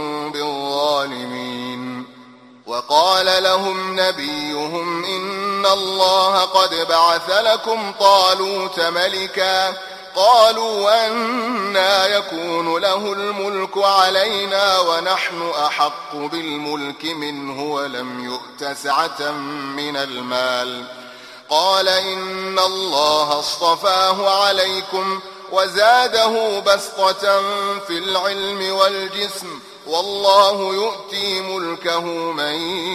A: بالظالمين وقال لهم نبيهم إن الله قد بعث لكم طالوت ملكا قالوا أنى يكون له الملك علينا ونحن أحق بالملك منه ولم يؤت سعة من المال قال إن الله اصطفاه عليكم وزاده بسطة في العلم والجسم والله يؤتي ملكه من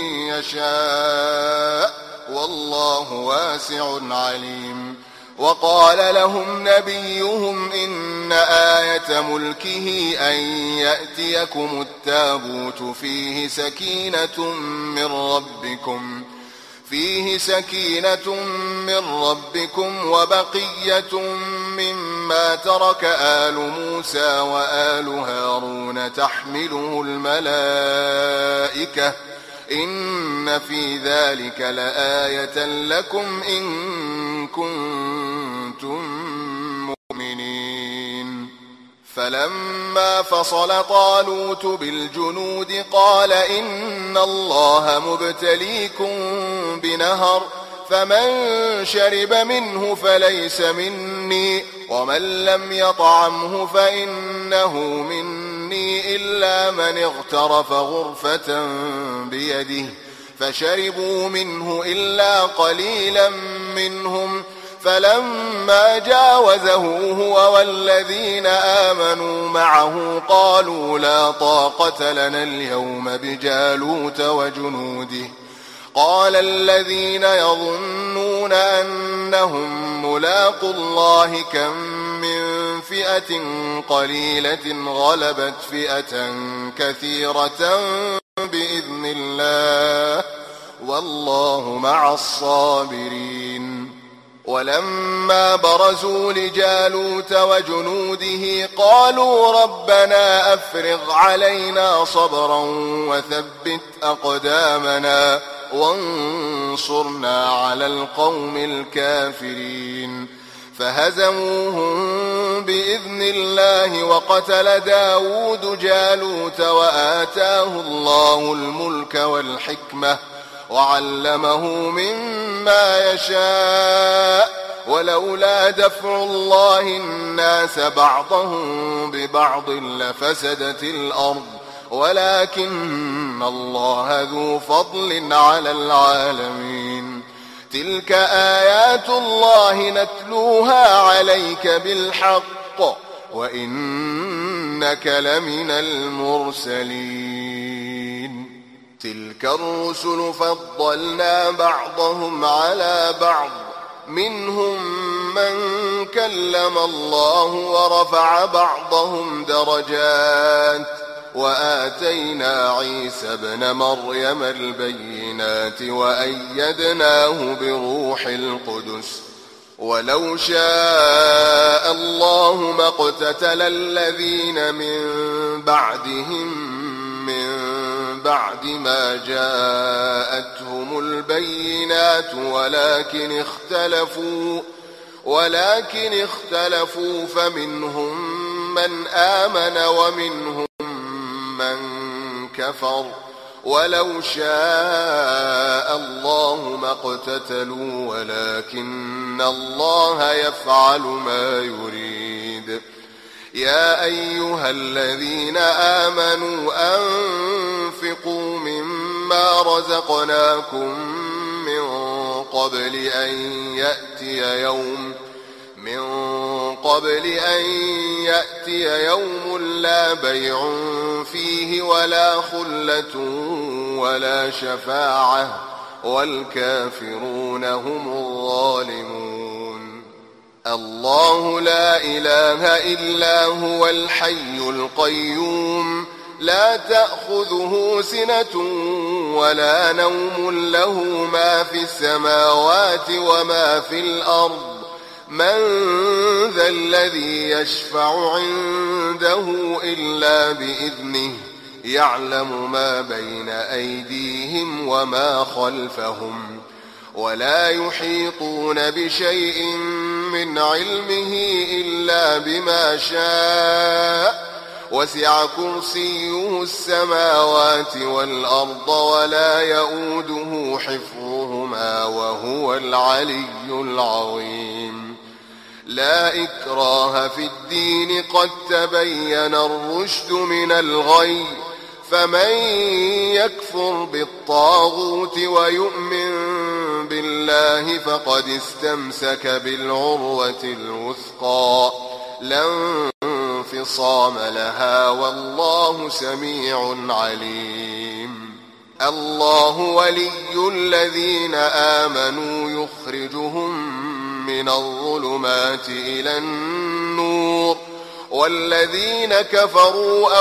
A: يشاء والله واسع عليم وقال لهم نبيهم إن آية ملكه أن يأتيكم التابوت فيه سكينة من ربكم فيه سكينة من ربكم وبقية مما ترك آل موسى وآل هارون تحمله الملائكة إن في ذلك لآية لكم إن كنتم مؤمنين فلما فصل طالوت بالجنود قال إن الله مبتليكم بنهر فمن شرب منه فليس مني ومن لم يطعمه فإنه مني إلا من اغترف غرفة بيده فشربوا منه إلا قليلا منهم فلما جاوزه هو والذين آمنوا معه قالوا لا طاقة لنا اليوم بجالوت وجنوده قال الذين يظنون أنهم ملاقوا الله كم من فئة قليلة غلبت فئة كثيرة بإذن الله والله مع الصابرين ولما برزوا لجالوت وجنوده قالوا ربنا أفرغ علينا صبرا وثبت أقدامنا وانصرنا على القوم الكافرين فهزموهم بإذن الله وقتل داود جالوت وآتاه الله الملك والحكمة وعلمه مما يشاء ولولا دفع الله الناس بعضهم ببعض لفسدت الأرض ولكن الله ذو فضل على العالمين تلك آيات الله نتلوها عليك بالحق وإنك لمن المرسلين تلك الرسل فضلنا بعضهم على بعض منهم من كلم الله ورفع بعضهم درجات وآتينا عيسى ابن مريم البينات وأيدناه بروح القدس ولو شاء الله ما اقتتل الذين من بعدهم من بعد ما جاءتهم البينات ولكن اختلفوا ولكن اختلفوا فمنهم من آمن ومنهم من كفر ولو شاء الله ما اقتتلوا ولكن الله يفعل ما يريد يا أيها الذين آمنوا أنفقوا مما رزقناكم من قبل أن يأتي يوم من قبل أن يأتي يوم لا بيع فيه ولا خلة ولا شفاعة والكافرون هم الظالمون الله لا إله إلا هو الحي القيوم لا تأخذه سنة ولا نوم له ما في السماوات وما في الأرض من ذا الذي يشفع عنده إلا بإذنه يعلم ما بين أيديهم وما خلفهم ولا يحيطون بشيء من علمه إلا بما شاء وسع كرسيه السماوات والأرض ولا يؤوده حفظهما وهو العلي العظيم لا إكراه في الدين قد تبين الرشد من الغي فمن يكفر بالطاغوت ويؤمن بالله فقد استمسك بالعروة الوثقى لا انفصام لها والله سميع عليم الله ولي الذين آمنوا يخرجهم من الظلمات إلى النور والذين كفروا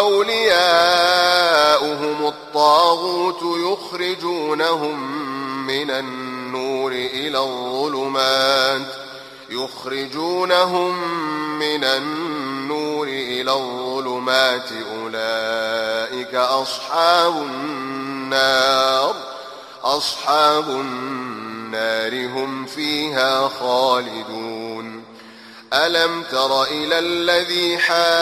A: أولياؤهم الطاغوت يخرجونهم من النور إلى الظلمات يخرجونهم من النور إلى الظلمات أولئك أصحاب النار أصحاب النار هم فيها خالدون ألم تر إلى الذي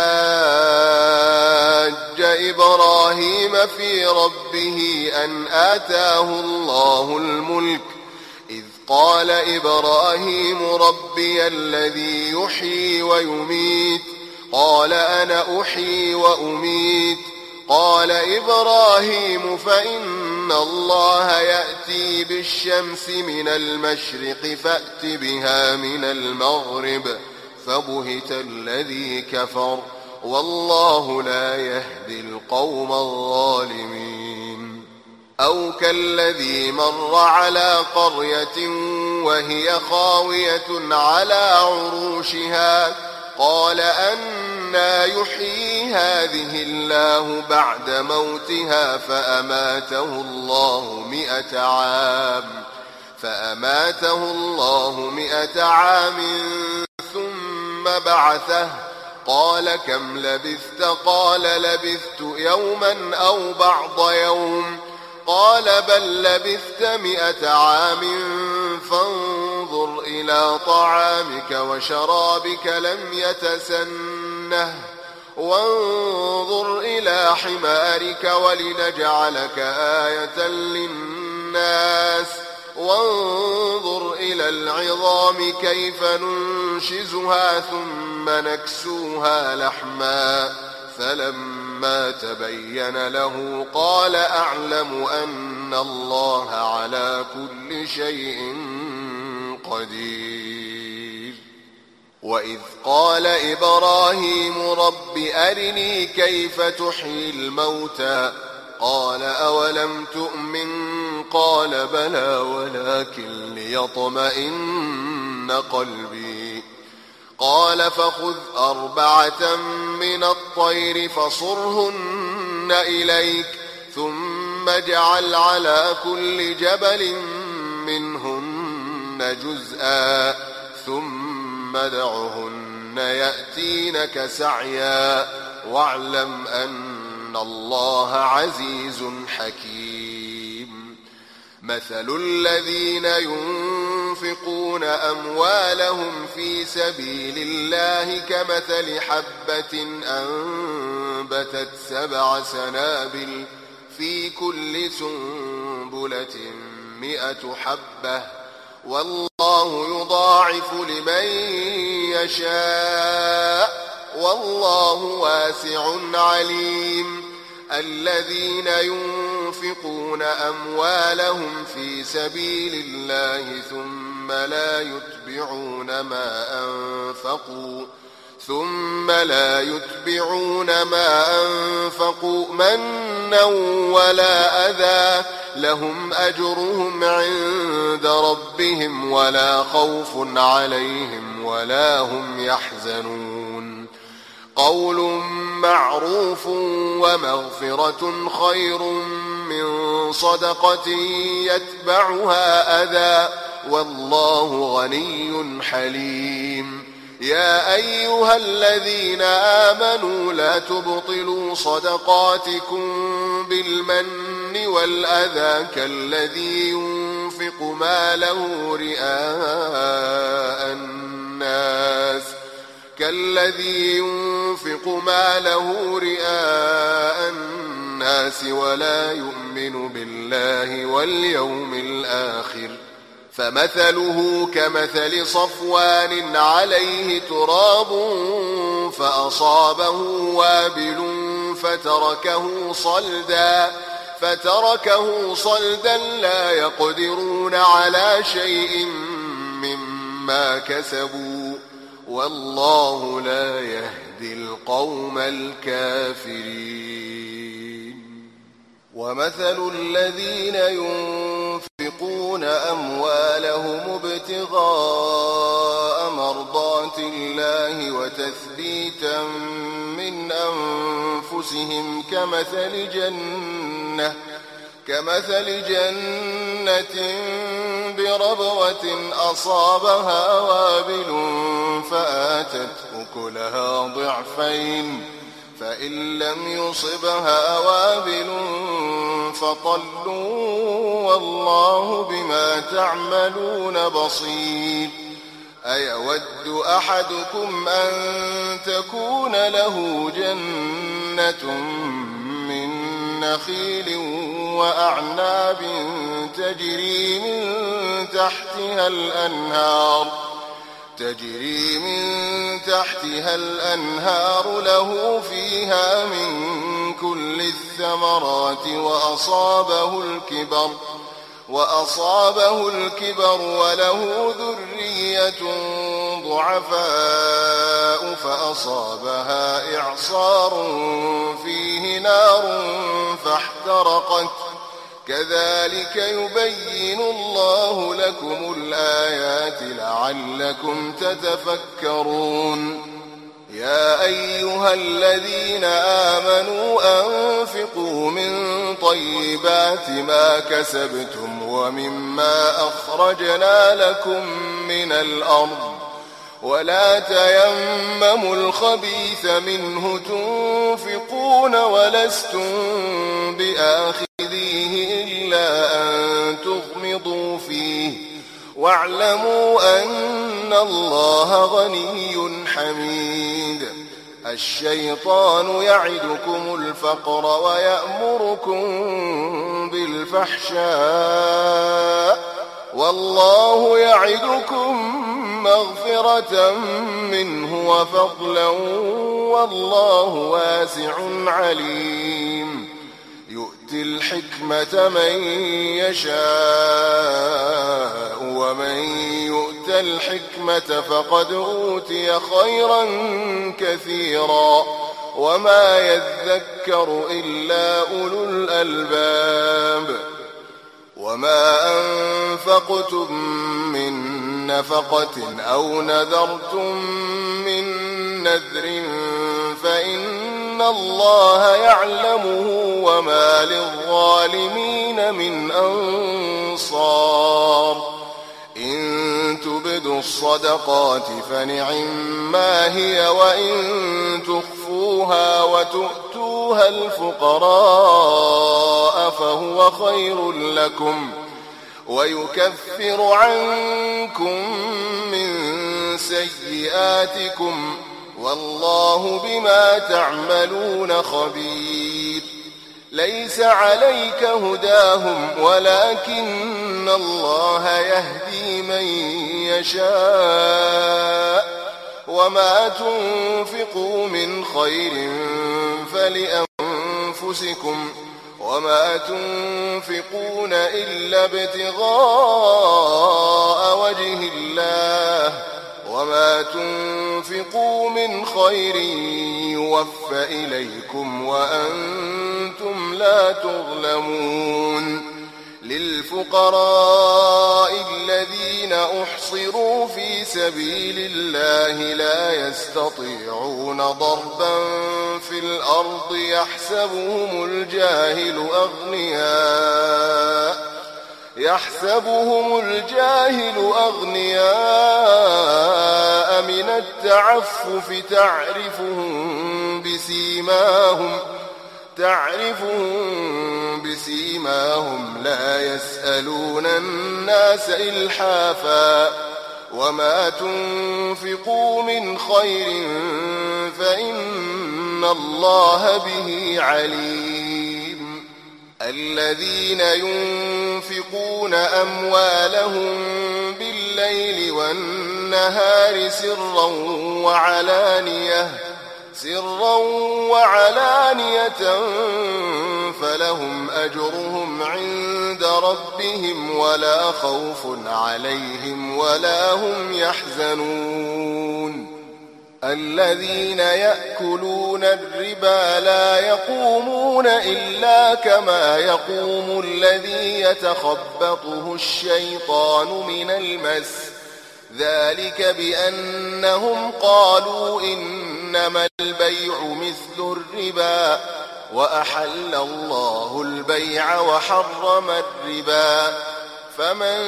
A: حاج إبراهيم في ربه أن آتاه الله الملك إذ قال إبراهيم ربي الذي يحيي ويميت قال أنا أحيي وأميت قال إبراهيم فإن الله يأتي بالشمس من المشرق فأت بها من المغرب فبهت الذي كفر والله لا يهدي القوم الظالمين أو كالذي مر على قرية وهي خاوية على عروشها قال أنى يحيي هذه الله بعد موتها فأماته الله مئة عام فأماته الله مئة عام ثم بعثه قال كم لبثت قال لبثت يوما أو بعض يوم قال بل لبثت مئة عام فانظر إلى طعامك وشرابك لم يتسنه وانظر إلى حمارك ولنجعلك آية للناس وانظر إلى العظام كيف ننشزها ثم نكسوها لحما فلما تبين له قال أعلم أن الله على كل شيء قدير. وإذ قال إبراهيم رب أرني كيف تحيي الموتى قال أولم تؤمن قال بلى ولكن ليطمئن قلبي قال فخذ أربعة من الطير فصرهن إليك ثم اجعل على كل جبل منهن جزءا ثم ادعهن يأتينك سعيا واعلم أن الله عزيز حكيم. مثل الذين ينفقون أموالهم في سبيل الله كمثل حبة أنبتت سبع سنابل في كل سنبلة مئة حبة والله يضاعف لمن يشاء والله واسع عليم. الذين ينفقون أموالهم في سبيل الله ثم لا يتبعون ما أنفقوا ثم لا يتبعون ما أنفقوا منا ولا أذى لهم أجرهم عند ربهم ولا خوف عليهم ولا هم يحزنون. قول معروف ومغفرة خير من صدقة يتبعها أذى والله غني حليم. يا أيها الذين آمنوا لا تبطلوا صدقاتكم بالمن والأذى كالذي ينفق ماله رئاء الناس كالذي ينفق ماله رئاء الناس ولا يؤمن بالله واليوم الآخر فمثله كمثل صفوان عليه تراب فأصابه وابل فتركه صلدا فتركه صلدا لا يقدرون على شيء مما كسبوا والله لا يهدي القوم الكافرين. ومثل الذين ينفقون أموالهم ابتغاء مرضات الله وتثبيتا من أنفسهم كمثل جنة كمثل جنة بربوة أصابها وابل فآتت أكلها ضعفين فإن لم يصبها وابل فطل والله بما تعملون بصير. أيود أحدكم أن تكون له جنة من نخيل وأعناب تجري من تحتها الأنهار تجري من تحتها الأنهار له فيها من كل الثمرات وأصابه الكبر وأصابه الكبر وله ذرية ضعفاء فأصابها إعصار فيه نار فاحترقت كذلك يبين الله لكم الآيات لعلكم تتفكرون. يا أيها الذين آمنوا أنفقوا من طيبات ما كسبتم ومما أخرجنا لكم من الأرض ولا تيمموا الخبيث منه تنفقون ولستم بآخذيه واعلموا أن الله غني حميد الشيطان يعدكم الفقر ويأمركم بالفحشاء والله يعدكم مغفرة منه وفضلا والله واسع عليم يؤتي الحكمة من يشاء ومن يؤت الحكمة فقد أوتي خيرا كثيرا وما يذكر إلا أولو الألباب وما أنفقتم من نفقة أو نذرتم من نذر فإن الله يعلمه وما للظالمين من أنصار إن تبدوا الصدقات فنعما هي وإن تخفوها وتؤتوها الفقراء فهو خير لكم ويكفر عنكم من سيئاتكم والله بما تعملون خبير ليس عليك هداهم ولكن الله يهدي من يشاء وما تنفقوا من خير فلأنفسكم وما تنفقون إلا ابتغاء وجه الله وما تنفقوا من خير يوفى إليكم وأنتم لا تظلمون للفقراء الذين أحصروا في سبيل الله لا يستطيعون ضربا في الأرض يحسبهم الجاهل أغنياء يحسبهم الجاهل أغنياء من التعفف تعرفهم بسيماهم تعرفهم بسيماهم لا يسألون الناس إلحافا وما تنفقوا من خير فإن الله به عليم الذين ينفقون أموالهم بالليل والنهار سرا وعلانية سرا وعلانية فلهم أجرهم عند ربهم ولا خوف عليهم ولا هم يحزنون الذين يأكلون الربا لا يقومون إلا كما يقوم الذي يتخبطه الشيطان من المس ذلك بأنهم قالوا إنما البيع مثل الربا وأحل الله البيع وحرم الربا فمن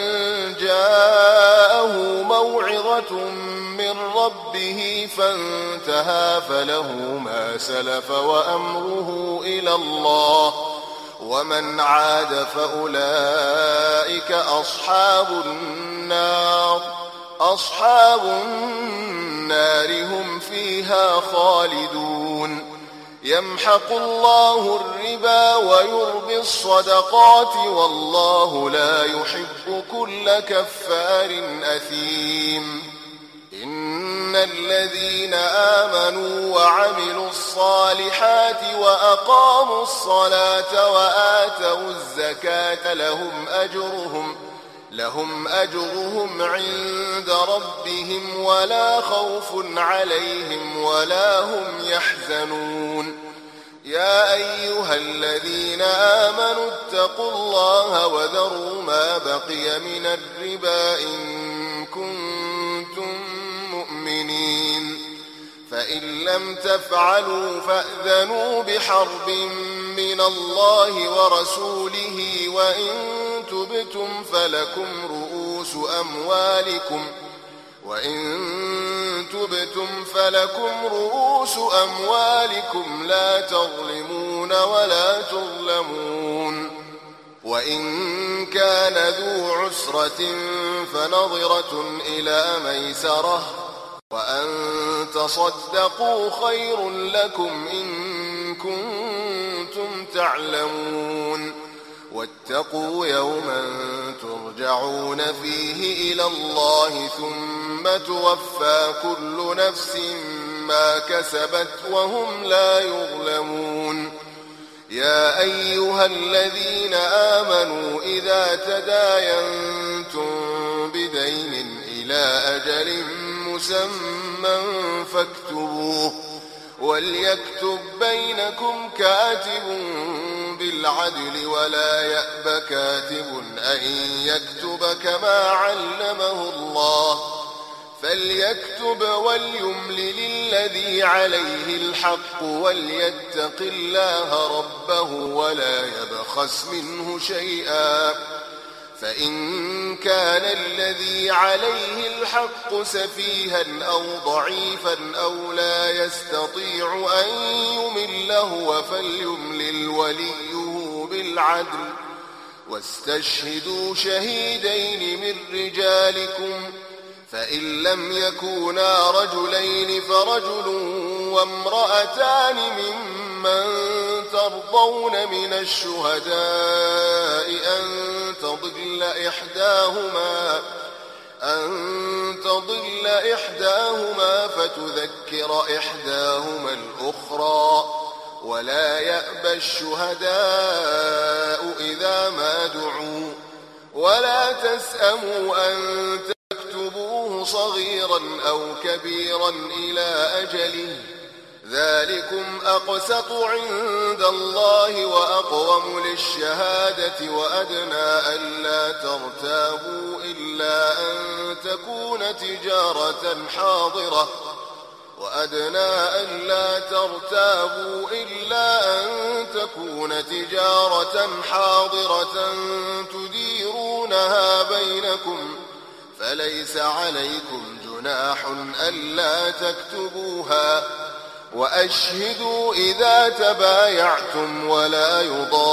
A: جاءه موعظة من ربه فانتهى فله ما سلف وأمره إلى الله ومن عاد فأولئك أصحاب النار أصحاب النار هم فيها خالدون يمحق الله الربا ويربي الصدقات والله لا يحب كل كفار أثيم إن الذين آمنوا وعملوا الصالحات وأقاموا الصلاة وآتوا الزكاة لهم أجرهم لهم أجرهم عند ربهم ولا خوف عليهم ولا هم يحزنون يا أيها الذين آمنوا اتقوا الله وذروا ما بقي من الربا إن كنتم مؤمنين فإن لم تفعلوا فأذنوا بحرب من الله ورسوله وإن تبتم فلكم رؤوس أموالكم وإن تبتم فلكم رؤوس أموالكم لا تظلمون ولا تظلمون وإن كان ذو عسرة فنظرة إلى ميسرة وأن تصدقوا خير لكم إن كنتم تعلمون واتقوا يوما ترجعون فيه إلى الله ثم توفى كل نفس ما كسبت وهم لا يظلمون يا أيها الذين آمنوا إذا تداينتم بدين إلى أجل مسمى فاكتبوه وليكتب بينكم كاتب بالعدل ولا يأب كاتب أن يكتب كما علمه الله فليكتب وليملل الذي عليه الحق وليتق الله ربه ولا يبخس منه شيئا فإن كان الذي عليه الحق سفيها أو ضعيفا أو لا يستطيع أن يمل هو فليملل وليه بالعدل واستشهدوا شهيدين من رجالكم فإن لم يكونا رجلين فرجل وامرأتان ممن ترضون من الشهداء أن تضل إحداهما أن تضل إحداهما فتذكر إحداهما الأخرى ولا يأبى الشهداء إذا ما دعوا ولا تسأموا أن تكتبوه صغيرا أو كبيرا إلى أجله ذلكم أقسط عند الله وأقوم للشهادة وأدنى ألا ترتابوا إلا أن تكون تجارة حاضرة وأدنى ألا ترتابوا إلا أن تكون تجارة حاضرة تديرونها بينكم فليس عليكم جناح ألا تكتبوها وأشهدوا إذا تبايعتم ولا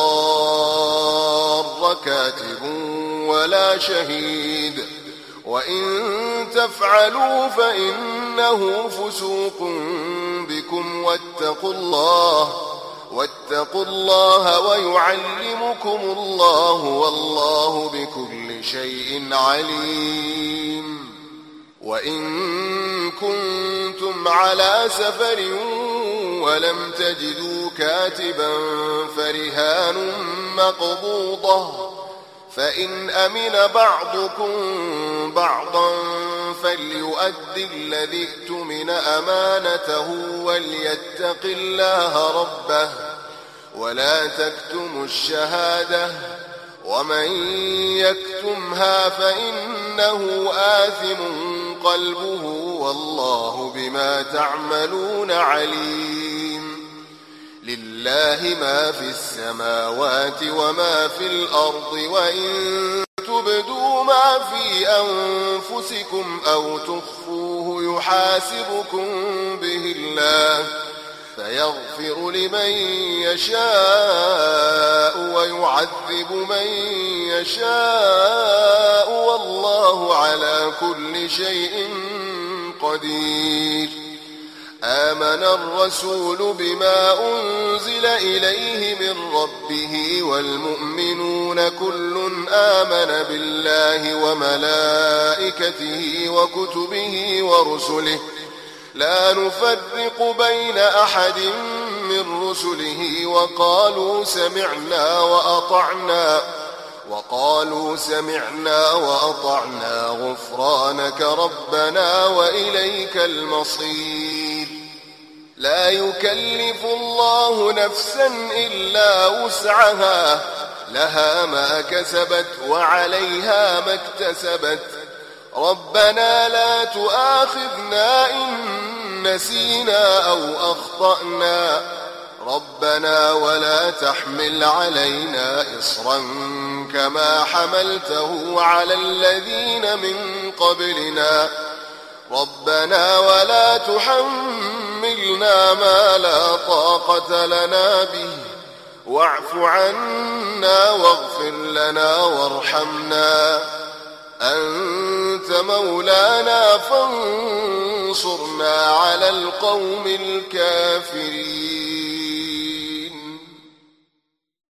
A: يضار كاتب ولا شهيد وإن تفعلوا فإنه فسوق بكم واتقوا الله واتقوا الله ويعلمكم الله والله بكل شيء عليم وإن كنتم على سفر ولم تجدوا كاتبا فرهان مقبوضة فإن أمن بعضكم بعضا فليؤدي الذي ائتمن أمانته وليتق الله ربه ولا تكتموا الشهادة ومن يكتمها فإنه آثم قلبه والله بما تعملون عليم لله ما في السماوات وما في الأرض وإن تبدوا ما في أنفسكم أو تخفوه يحاسبكم به الله فيغفر لمن يشاء ويعذب من يشاء والله على كل شيء قدير آمن الرسول بما أنزل إليه من ربه والمؤمنون كل آمن بالله وملائكته وكتبه ورسله لا نفرق بين أحد من رسله وقالوا سمعنا وأطعنا وقالوا سمعنا وأطعنا غفرانك ربنا وإليك المصير لا يكلف الله نفسا إلا وسعها لها ما كسبت وعليها ما اكتسبت ربنا لا تؤاخذنا إن نسينا أو أخطأنا ربنا ولا تحمل علينا إصرا كما حملته على الذين من قبلنا ربنا ولا تحملنا ما لا طاقة لنا به واعف عنا واغفر لنا وارحمنا أنت مولانا فانصرنا على القوم الكافرين